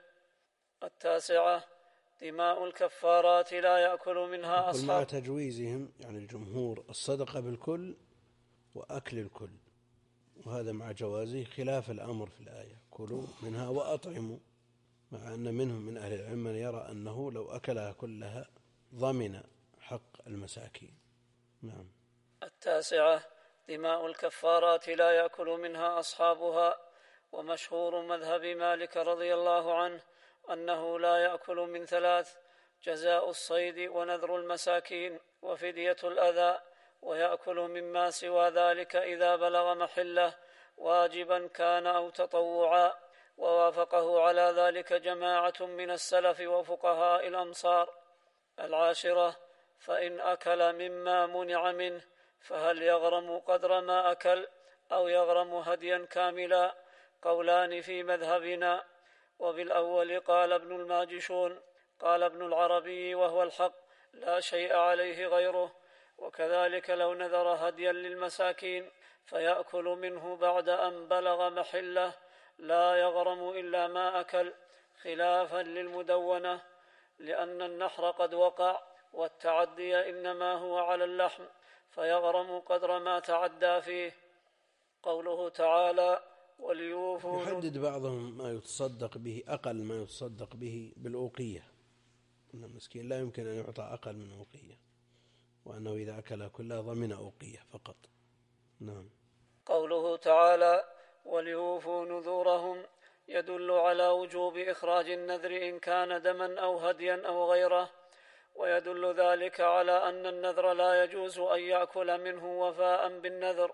التاسعة دماء الكفارات لا يأكل منها أصحاب. مع تجويزهم يعني الجمهور الصدقة بالكل وأكل الكل، وهذا مع جوازه خلاف الأمر في الآية كلوا منها وأطعموا، مع أن منهم من أهل العلم من يرى أنه لو أكلها كلها ضمن حق المساكين. نعم. التاسعة دماء الكفارات لا يأكل منها أصحابها، ومشهور مذهب مالك رضي الله عنه أنه لا يأكل من ثلاث: جزاء الصيد ونذر المساكين وفدية الأذى، ويأكل مما سوى ذلك إذا بلغ محله واجبا كان أو تطوعا، ووافقه على ذلك جماعة من السلف وفقهاء الأمصار. العاشرة فإن أكل مما منع منه فهل يغرم قدر ما أكل أو يغرم هديا كاملا؟ قولان في مذهبنا، وبالأول قال ابن الماجشون. قال ابن العربي وهو الحق لا شيء عليه غيره. وكذلك لو نذر هديا للمساكين فيأكل منه بعد أن بلغ محله لا يغرم إلا ما أكل، خلافا للمدونة، لأن النحر قد وقع والتعدي إنما هو على اللحم، فيغرم قدر ما تعدى فيه. قوله تعالى وليوفوا. يحدد بعضهم ما يتصدق به أقل ما يتصدق به بالأوقية، أن المسكين لا يمكن أن يعطى أقل من أوقية، وأنه إذا أكل كلها ضمن أوقية فقط. نعم. قوله تعالى وليوفوا نذورهم يدل على وجوب إخراج النذر إن كان دما أو هديا أو غيره، ويدل ذلك على أن النذر لا يجوز أن يأكل منه وفاء بالنذر.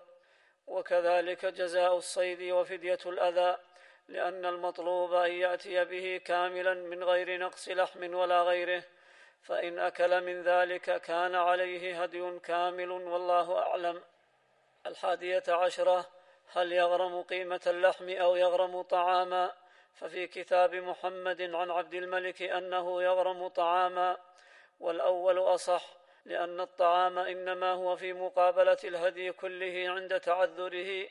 وكذلك جزاء الصيد وفدية الأذى، لأن المطلوب أن يأتي به كاملا من غير نقص لحم ولا غيره، فإن أكل من ذلك كان عليه هدي كامل، والله أعلم. الحادية عشرة هل يغرم قيمة اللحم أو يغرم طعاما؟ ففي كتاب محمد عن عبد الملك أنه يغرم طعاما، والأول أصح، لأن الطعام إنما هو في مقابلة الهدي كله عند تعذره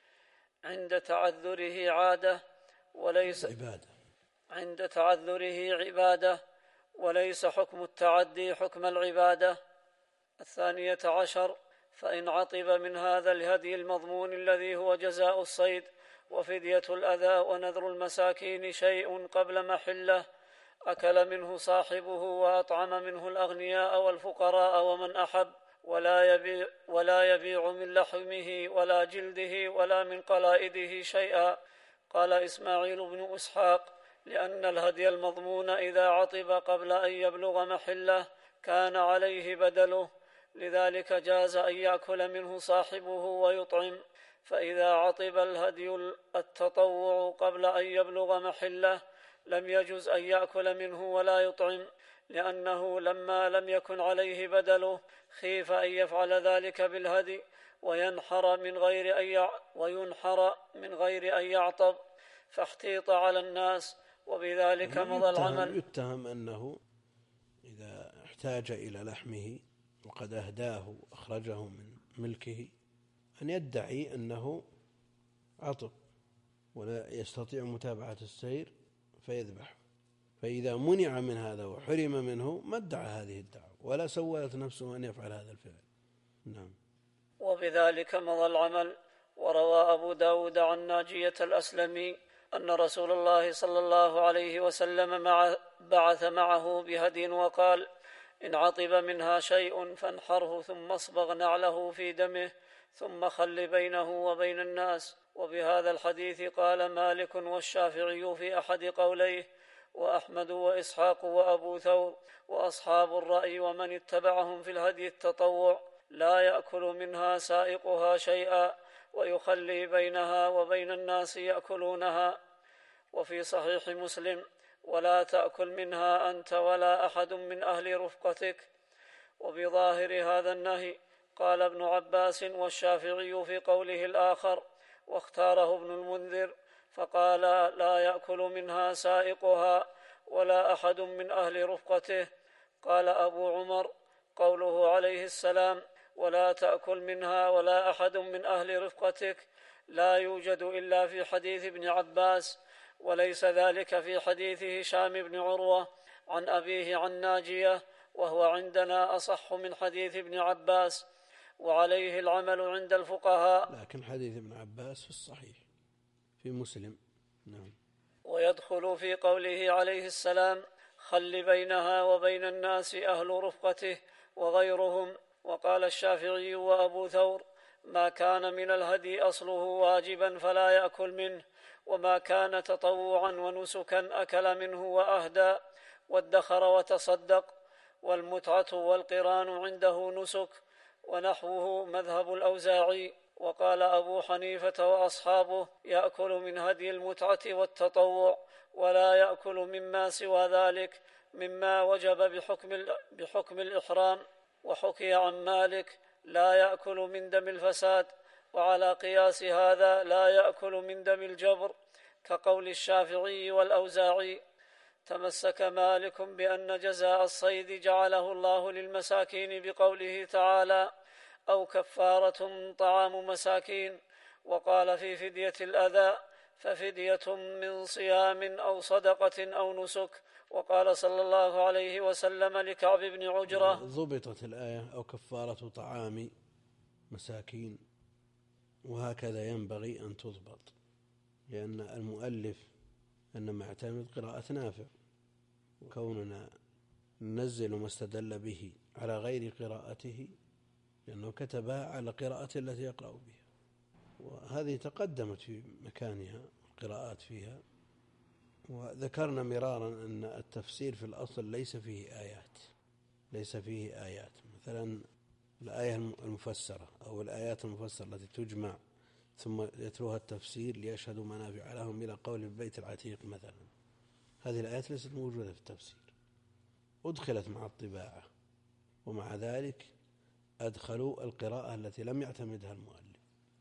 عند تعذره عادة وليس عبادة عند تعذره عبادة وليس حكم التعدي حكم العبادة. الثانية عشر فإن عطب من هذا الهدي المضمون الذي هو جزاء الصيد وفدية الأذى ونذر المساكين شيء قبل محله أكل منه صاحبه وأطعم منه الأغنياء والفقراء ومن أحب، ولا يبيع, ولا يبيع من لحمه ولا جلده ولا من قلائده شيئا. قال إسماعيل بن إسحاق لأن الهدي المضمون إذا عطب قبل أن يبلغ محله كان عليه بدله، لذلك جاز أن يأكل منه صاحبه ويطعم. فإذا عطب الهدي التطوع قبل أن يبلغ محله لم يجز أن يأكل منه ولا يطعم، لأنه لما لم يكن عليه بدله خيف أن يفعل ذلك بالهدي وينحر من غير أن وينحر من غير أن يعطب، فاحتيط على الناس، وبذلك مضى العمل. يتهم أنه إذا احتاج إلى لحمه وقد أهداه أخرجه من ملكه أن يدعي أنه عطب ولا يستطيع متابعة السير فيذبح، فإذا منع من هذا وحرم منه ما ادعى هذه الدعوة ولا سولت نفسه أن يفعل هذا الفعل. نعم. وبذلك مضى العمل. وروى أبو داود عن ناجية الأسلمي أن رسول الله صلى الله عليه وسلم مع بعث معه بهدي وقال إن عطب منها شيء فانحره ثم اصبغ نعله في دمه ثم خل بينه وبين الناس. وبهذا الحديث قال مالك والشافعي في أحد قوليه، وأحمد وإسحاق وأبو ثور وأصحاب الرأي ومن اتبعهم في الهدي التطوع: لا يأكل منها سائقها شيئا ويخلي بينها وبين الناس يأكلونها. وفي صحيح مسلم: ولا تأكل منها أنت ولا أحد من أهل رفقتك. وبظاهر هذا النهي قال ابن عباس والشافعي في قوله الآخر، واختاره ابن المنذر فقال: لا يأكل منها سائقها ولا أحد من أهل رفقته. قال أبو عمر: قوله عليه السلام: ولا تأكل منها ولا أحد من أهل رفقتك، لا يوجد إلا في حديث ابن عباس، وليس ذلك في حديث هشام بن عروة عن أبيه عن ناجية، وهو عندنا أصح من حديث ابن عباس، وعليه العمل عند الفقهاء. لكن حديث ابن عباس في الصحيح في مسلم. نعم. ويدخل في قوله عليه السلام: خل بينها وبين الناس أهل رفقته وغيرهم. وقال الشافعي وأبو ثور: ما كان من الهدي أصله واجبا فلا يأكل منه، وما كان تطوعا ونسكا أكل منه وأهدى وادخر وتصدق. والمتعة والقران عنده نسك، ونحوه مذهب الأوزاعي. وقال أبو حنيفة وأصحابه: يأكل من هدي المتعة والتطوع، ولا يأكل مما سوى ذلك مما وجب بحكم, بحكم الإحرام. وحكي عن مالك: لا يأكل من دم الفساد. وعلى قياس هذا لا يأكل من دم الجبر، كقول الشافعي والأوزاعي. تمسك مالك بأن جزاء الصيد جعله الله للمساكين بقوله تعالى: أو كفارة طعام مساكين. وقال في فدية الأذى: ففدية من صيام أو صدقة أو نسك. وقال صلى الله عليه وسلم لكعب بن عجرة: ضبطت الآية أو كفارة طعام مساكين، وهكذا ينبغي أن تضبط، لأن المؤلف إنما يعتمد قراءة نافع، وكوننا ننزل ما استدل به على غير قراءته لأنه كتبها على قراءة التي يقرأ بها، وهذه تقدمت في مكانها القراءات فيها. وذكرنا مرارا أن التفسير في الأصل ليس فيه آيات ليس فيه آيات مثلا الآية المفسرة أو الآيات المفسرة التي تجمع ثم يتلوها التفسير ليشهدوا منافع لهم إلى قول البيت العتيق مثلا. هذه الآيات ليست موجودة في التفسير، أدخلت مع الطباعة، ومع ذلك أدخلوا القراءة التي لم يعتمدها المؤلف،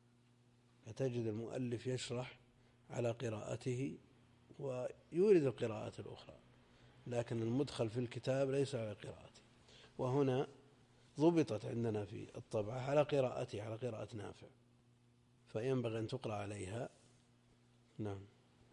فتجد المؤلف يشرح على قراءته ويورد القراءات الأخرى، لكن المدخل في الكتاب ليس على قراءته. وهنا ضبطت عندنا في الطبعة على قراءته على قراءة نافع، فينبغي أن تقرأ عليها. نعم.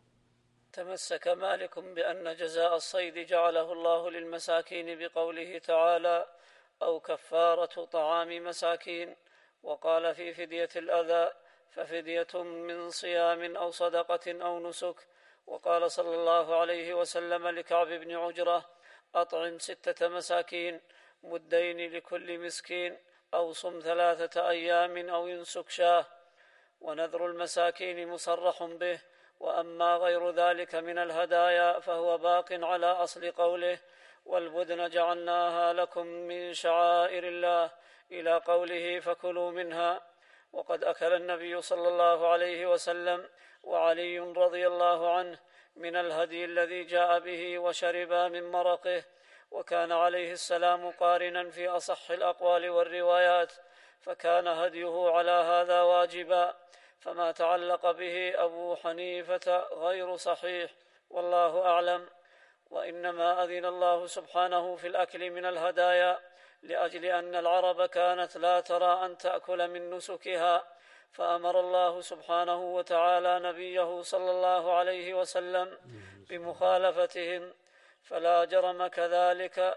تمسك مالك بأن جزاء الصيد جعله الله للمساكين بقوله تعالى: أو كفارة طعام مساكين. وقال في فدية الأذى: ففدية من صيام أو صدقة أو نسك. وقال صلى الله عليه وسلم لكعب بن عجرة: أطعم ستة مساكين، مدين لكل مسكين، أو صم ثلاثة أيام، أو ينسك شاه. ونذر المساكين مصرح به، وأما غير ذلك من الهدايا فهو باق على أصل قوله: والبدن جعلناها لكم من شعائر الله، إلى قوله: فكلوا منها. وقد أكل النبي صلى الله عليه وسلم وعلي رضي الله عنه من الهدي الذي جاء به وشربا من مرقه، وكان عليه السلام قارنا في أصح الأقوال والروايات، فكان هديه على هذا واجبا، فما تعلق به أبو حنيفة غير صحيح، والله أعلم. وإنما أذن الله سبحانه في الأكل من الهدايا لأجل أن العرب كانت لا ترى أن تأكل من نسكها، فأمر الله سبحانه وتعالى نبيه صلى الله عليه وسلم بمخالفتهم، فلا جرم كذلك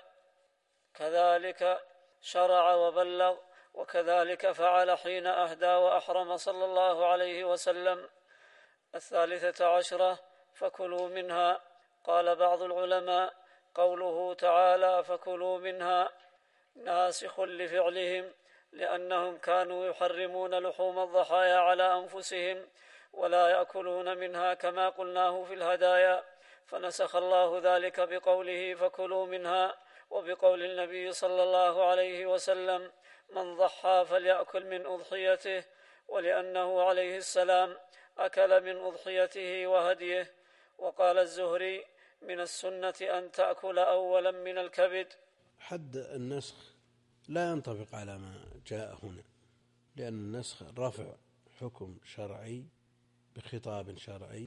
كذلك شرع وبلغ، وكذلك فعل حين أهدى وأحرم صلى الله عليه وسلم. الثالثة عشرة: فكلوا منها. قال بعض العلماء: قوله تعالى فكلوا منها ناسخ لفعلهم، لأنهم كانوا يحرمون لحوم الضحايا على أنفسهم ولا يأكلون منها كما قلناه في الهدايا، فنسخ الله ذلك بقوله فكلوا منها، وبقول النبي صلى الله عليه وسلم من ضحى فليأكل من أضحيته، ولأنه عليه السلام أكل من أضحيته وهديه. وقال الزهري من السنة أن تأكل أولا من الكبد. حد النسخ لا ينطبق على ما جاء هنا، لأن النسخ رفع حكم شرعي بخطاب شرعي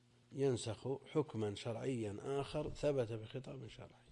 ينسخ حكما شرعيا آخر ثبت بخطاب شرعي،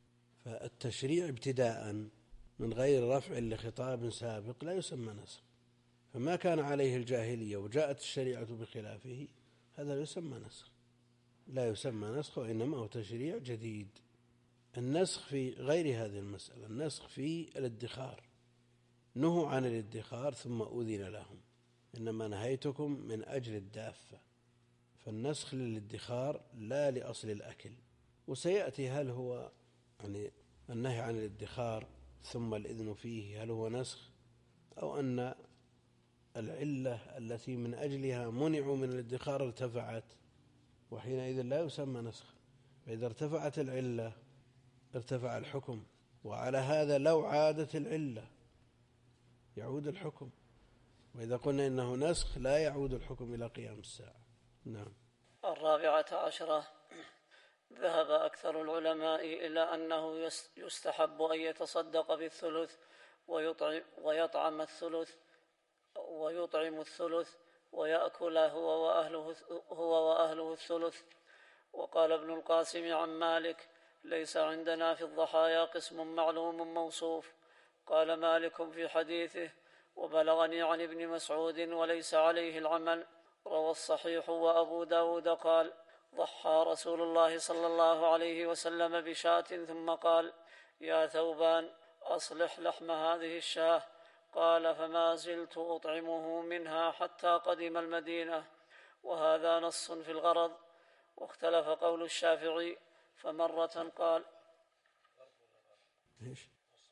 فالتشريع ابتداء من غير رفع لخطاب سابق لا يسمى نسخ. فما كان عليه الجاهلية وجاءت الشريعة بخلافه هذا لا يسمى نسخ، لا يسمى نسخ، وإنما هو تشريع جديد. النسخ في غير هذه المسألة، النسخ في الادخار، نهوا عن الادخار ثم أذن لهم، إنما نهيتكم من أجل الدافة، فالنسخ للادخار لا لأصل الأكل. وسيأتي هل هو يعني النهي عن الادخار ثم الإذن فيه هل هو نسخ، أو أن العلة التي من أجلها منعوا من الادخار ارتفعت، وحينئذ لا يسمى نسخ. فإذا ارتفعت العلة ارتفع الحكم، وعلى هذا لو عادت العلة يعود الحكم، وإذا قلنا إنه نسخ لا يعود الحكم إلى قيام الساعة. نعم. الرابعة عشرة، ذهب أكثر العلماء إلى أنه يستحب أن يتصدق بالثلث ويطعم, ويطعم الثلث ويطعم الثلث ويأكل هو وأهله, هو وأهله الثلث. وقال ابن القاسم عن مالك ليس عندنا في الضحايا قسم معلوم موصوف. قال مالك في حديثه وبلغني عن ابن مسعود وليس عليه العمل. روى الصحيح وأبو داود قال ضحى رسول الله صلى الله عليه وسلم بشاة ثم قال يا ثوبان أصلح لحم هذه الشاة. قال فما زلت أطعمه منها حتى قدم المدينة. وهذا نص في الغرض. واختلف قول الشافعي فمرة قال إيش؟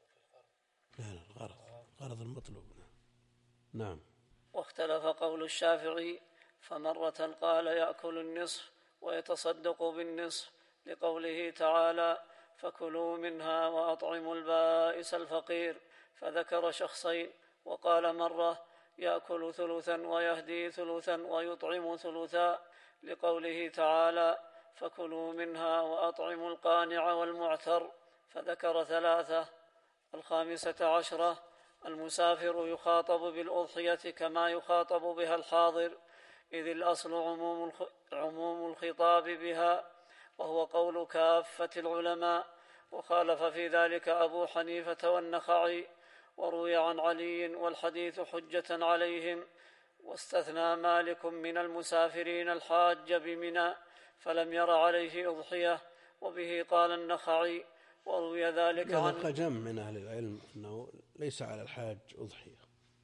لا لا الغرض غرض المطلوب. نعم. واختلف قول الشافعي فمرة قال يأكل النصف ويتصدق بالنصف لقوله تعالى فكلوا منها وأطعموا البائس الفقير، فذكر شخصين. وقال مرة يأكل ثلثا ويهدي ثلثا ويطعم ثلثا لقوله تعالى فكلوا منها وأطعموا القانع والمعتر، فذكر ثلاثة. الخامسة عشرة المسافر يخاطب بالأضحية كما يخاطب بها الحاضر، إذ الأصل عموم عموم الخطاب بها، وهو قول كافة العلماء. وخالف في ذلك أبو حنيفة والنخعي، وروي عن علي والحديث حجة عليهم. واستثنى مالك من المسافرين الحاج بمنى فلم ير عليه أضحية، وبه قال النخعي. وروي ذلك عن جم من أهل العلم أنه ليس على الحاج أضحية،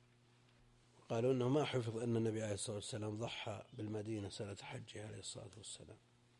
قالوا أنه ما حفظ أن النبي عليه الصلاة والسلام ضحى بالمدينة سنة حجه عليه الصلاة والسلام.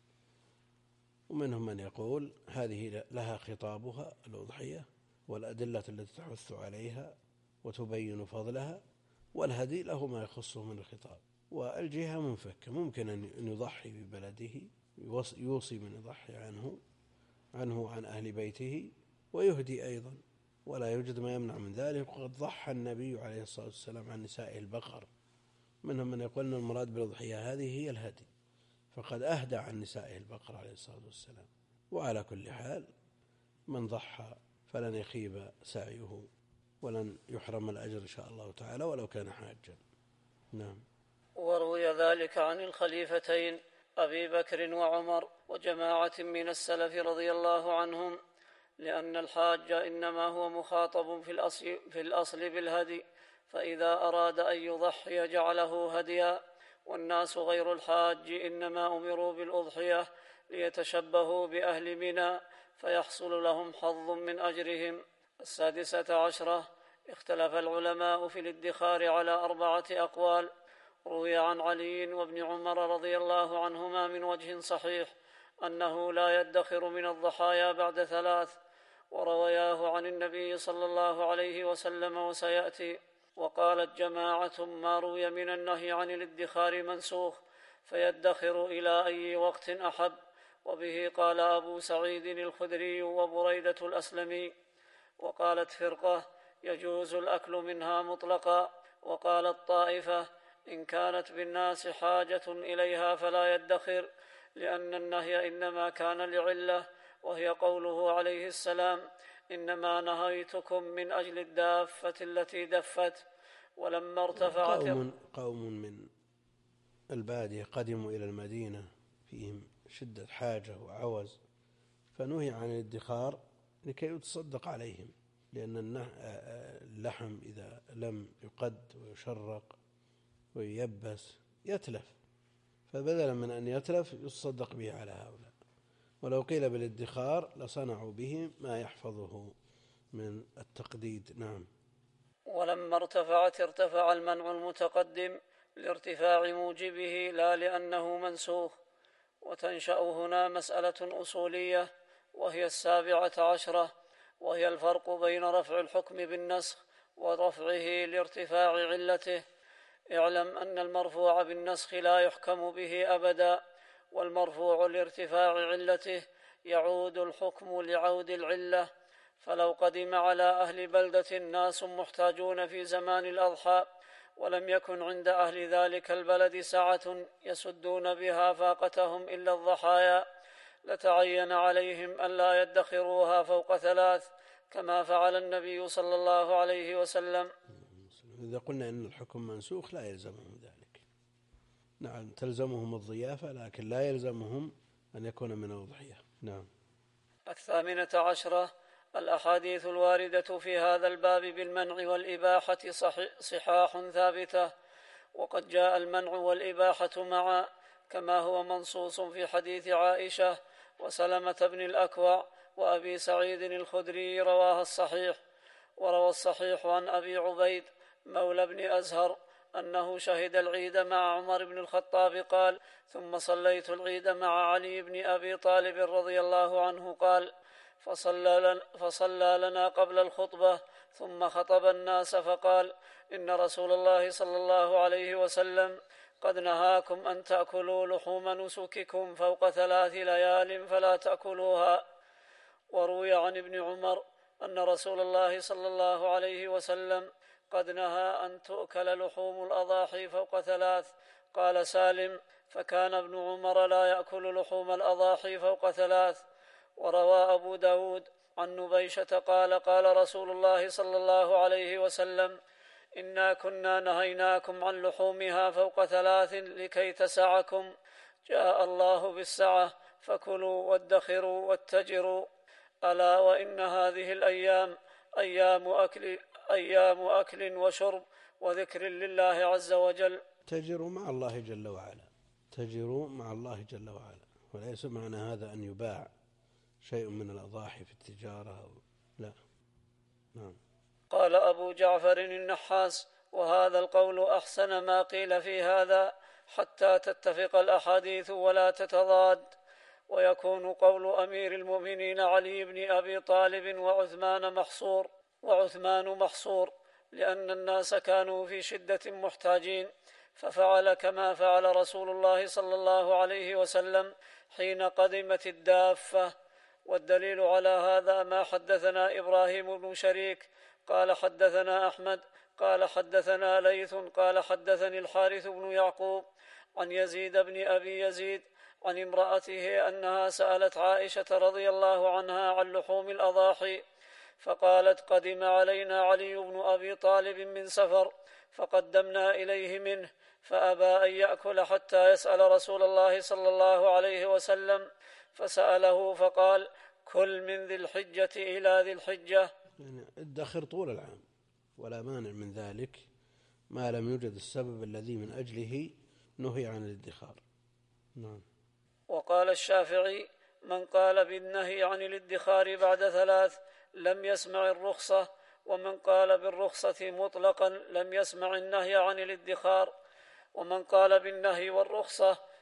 ومنهم من يقول هذه لها خطابها الأضحية والأدلة التي تحث عليها وتبين فضلها، والهدي له ما يخصه من الخطاب. والجهة منفكة، ممكن أن يضحي ببلده يوصي من يضحي عنه عنه عن أهل بيته ويهدي أيضا، ولا يوجد ما يمنع من ذلك. وقد ضحى النبي عليه الصلاة والسلام عن نسائه البقر. منهم من يقول أن المراد بالأضحية هذه هي الهدي، فقد أهدى عن نسائه البقر عليه الصلاة والسلام. وعلى كل حال من ضحى فلن يخيب سعيه ولن يحرم الأجر إن شاء الله تعالى ولو كان حاجا. نعم. وروي ذلك عن الخليفتين أبي بكر وعمر وجماعة من السلف رضي الله عنهم، لأن الحاج إنما هو مخاطب في الأصل, في الأصل بالهدي، فإذا أراد أن يضحي جعله هديا. والناس غير الحاج إنما أمروا بالأضحية ليتشبهوا بأهل منى فيحصل لهم حظ من أجرهم. السادسة عشرة اختلف العلماء في الادخار على أربعة أقوال. روي عن علي وابن عمر رضي الله عنهما من وجه صحيح أنه لا يدخر من الضحايا بعد ثلاث، وروياه عن النبي صلى الله عليه وسلم وسيأتي. وقالت جماعة ما روي من النهي عن الادخار منسوخ، فيدخر إلى أي وقت أحب. وبه قال أبو سعيد الخدري وبريدة الأسلمي. وقالت فرقة يجوز الأكل منها مطلقا. وقالت طائفة إن كانت بالناس حاجة إليها فلا يدخر، لأن النهي إنما كان لعلة، وهي قوله عليه السلام إنما نهيتكم من أجل الدافة التي دفت. ولما ارتفعت قوم, قوم من البادية قدموا إلى المدينة فيهم شدة حاجة وعوز، فنهي عن الادخار لكي يتصدق عليهم، لأن اللحم إذا لم يقد ويشرق وييبس يتلف، فبدلا من أن يتلف يتصدق به على هؤلاء. ولو قيل بالادخار لصنعوا به ما يحفظه من التقديد. نعم. ولما ارتفعت ارتفع المنع المتقدم لارتفاع موجبه لا لأنه منسوخ. وتنشأ هنا مسألة أصولية وهي السابعة عشرة، وهي الفرق بين رفع الحكم بالنسخ ورفعه لارتفاع علته. اعلم أن المرفوع بالنسخ لا يحكم به أبدا، والمرفوع لارتفاع علته يعود الحكم لعود العلة. فلو قدم على أهل بلدة ناس محتاجون في زمان الأضحى ولم يكن عند أهل ذلك البلد سعة يسدون بها فاقتهم إلا الضحايا، لتعين عليهم ألا يدخروها فوق ثلاث، كما فعل النبي صلى الله عليه وسلم. إذا قلنا إن الحكم منسوخ لا يلزمهم ذلك. نعم تلزمهم الضيافة، لكن لا يلزمهم أن يكون من الأضحية. نعم. الثامنة عشرة الأحاديث الواردة في هذا الباب بالمنع والإباحة صحاح ثابتة، وقد جاء المنع والإباحة معا، كما هو منصوص في حديث عائشة وسلمة بن الأكوع وأبي سعيد الخدري رواها الصحيح. وروى الصحيح عن أبي عبيد مولى بن أزهر أنه شهد العيد مع عمر بن الخطاب قال: ثم صليت العيد مع علي بن أبي طالب رضي الله عنه قال: فصلى لنا, فصلى لنا قبل الخطبة ثم خطب الناس فقال: إن رسول الله صلى الله عليه وسلم قد نهاكم أن تأكلوا لحوم نسككم فوق ثلاث ليال فلا تأكلوها. وروي عن ابن عمر أن رسول الله صلى الله عليه وسلم قد نهى أن تؤكل لحوم الأضاحي فوق ثلاث. قال سالم: فكان ابن عمر لا يأكل لحوم الأضاحي فوق ثلاث. وروى أبو داود عن نبيشة قال: قال رسول الله صلى الله عليه وسلم: إنا كنا نهيناكم عن لحومها فوق ثلاث لكي تسعكم، جاء الله بالسعة، فكلوا وادخروا واتجروا. ألا وإن هذه الأيام أيام أكل, أيام أكل وشرب وذكر لله عز وجل. تجروا مع الله جل وعلا، تجروا مع الله جل وعلا، وليس معنى هذا أن يباع شيء من الأضاحي في التجارة أو لا. نعم. قال أبو جعفر النحاس: وهذا القول أحسن ما قيل في هذا حتى تتفق الأحاديث ولا تتضاد، ويكون قول أمير المؤمنين علي بن أبي طالب وعثمان محصور وعثمان محصور لأن الناس كانوا في شدة محتاجين، ففعل كما فعل رسول الله صلى الله عليه وسلم حين قدمت الدافة. والدليل على هذا ما حدثنا إبراهيم بن شريك قال حدثنا أحمد قال حدثنا ليث قال حدثني الحارث بن يعقوب عن يزيد بن أبي يزيد عن امرأته أنها سألت عائشة رضي الله عنها عن لحوم الأضاحي، فقالت: قدم علينا علي بن أبي طالب من سفر فقدمنا إليه منه، فأبى أن يأكل حتى يسأل رسول الله صلى الله عليه وسلم، فسأله فقال: كل من ذي الحجة إلى ذي الحجة. يعني ادخر طول العام، ولا مانع من ذلك ما لم يوجد السبب الذي من أجله نهي عن الادخار. نعم. وقال الشافعي: من قال بالنهي عن الادخار بعد ثلاث لم يسمع الرخصة، ومن قال بالرخصة مطلقا لم يسمع النهي عن الادخار. ومن قال بالنهي والرخصة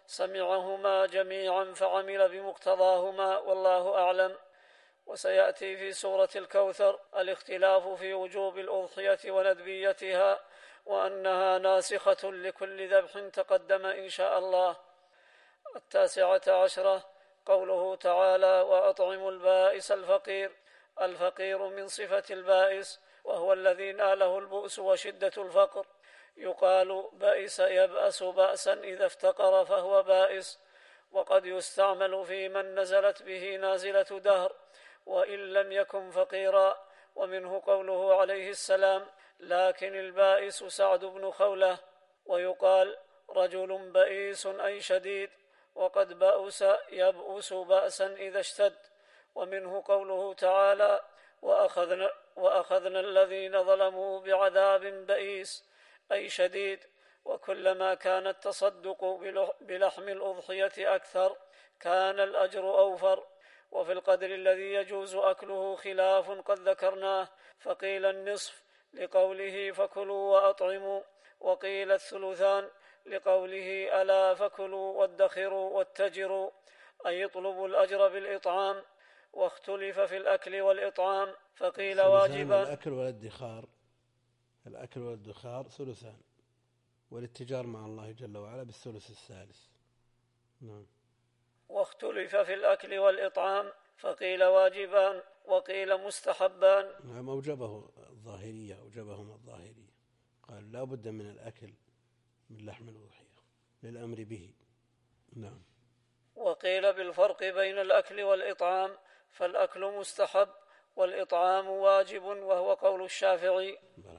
سمعهما جميعا فعمل بمقتضاهما والله أعلم. وسيأتي في سورة الكوثر الاختلاف في وجوب الأضحية وندبيتها وأنها ناسخة لكل ذبح تقدم إن شاء الله. التاسعة عشرة قوله تعالى وأطعموا البائس الفقير. الفقير من صفة البائس وهو الذي ناله البؤس وشدة الفقر. يقال بئس يبأس بأسا إذا افتقر فهو بائس. وقد يستعمل في من نزلت به نازلة دهر وإن لم يكن فقيرا. ومنه قوله عليه السلام لكن البائس سعد بن خولة. ويقال رجل بئيس أي شديد، وقد بأس يبؤس بأسا إذا اشتد. ومنه قوله تعالى وأخذنا, وأخذنا الذين ظلموا بعذاب بئيس أي شديد. وكلما كان التصدق بلحم الأضحية أكثر كان الأجر أوفر. وفي القدر الذي يجوز أكله خلاف قد ذكرناه، فقيل النصف لقوله فكلوا وأطعموا، وقيل الثلثان لقوله ألا فكلوا وادخروا واتجروا أي اطلبوا الأجر بالإطعام. واختلف في الأكل والإطعام، فقيل واجبا. الأكل والادخار الأكل والادخار ثلثان، والاتجار مع الله جل وعلا بالثلث الثالث. نعم. واختلف في الأكل والإطعام، فقيل واجبان وقيل مستحبان. نعم. أوجبه الظاهرية أوجبهم الظاهرية، قال لا بد من الأكل من لحم الأضحية للأمر به. نعم. وقيل بالفرق بين الأكل والإطعام، فالأكل مستحب والإطعام واجب، وهو قول الشافعي.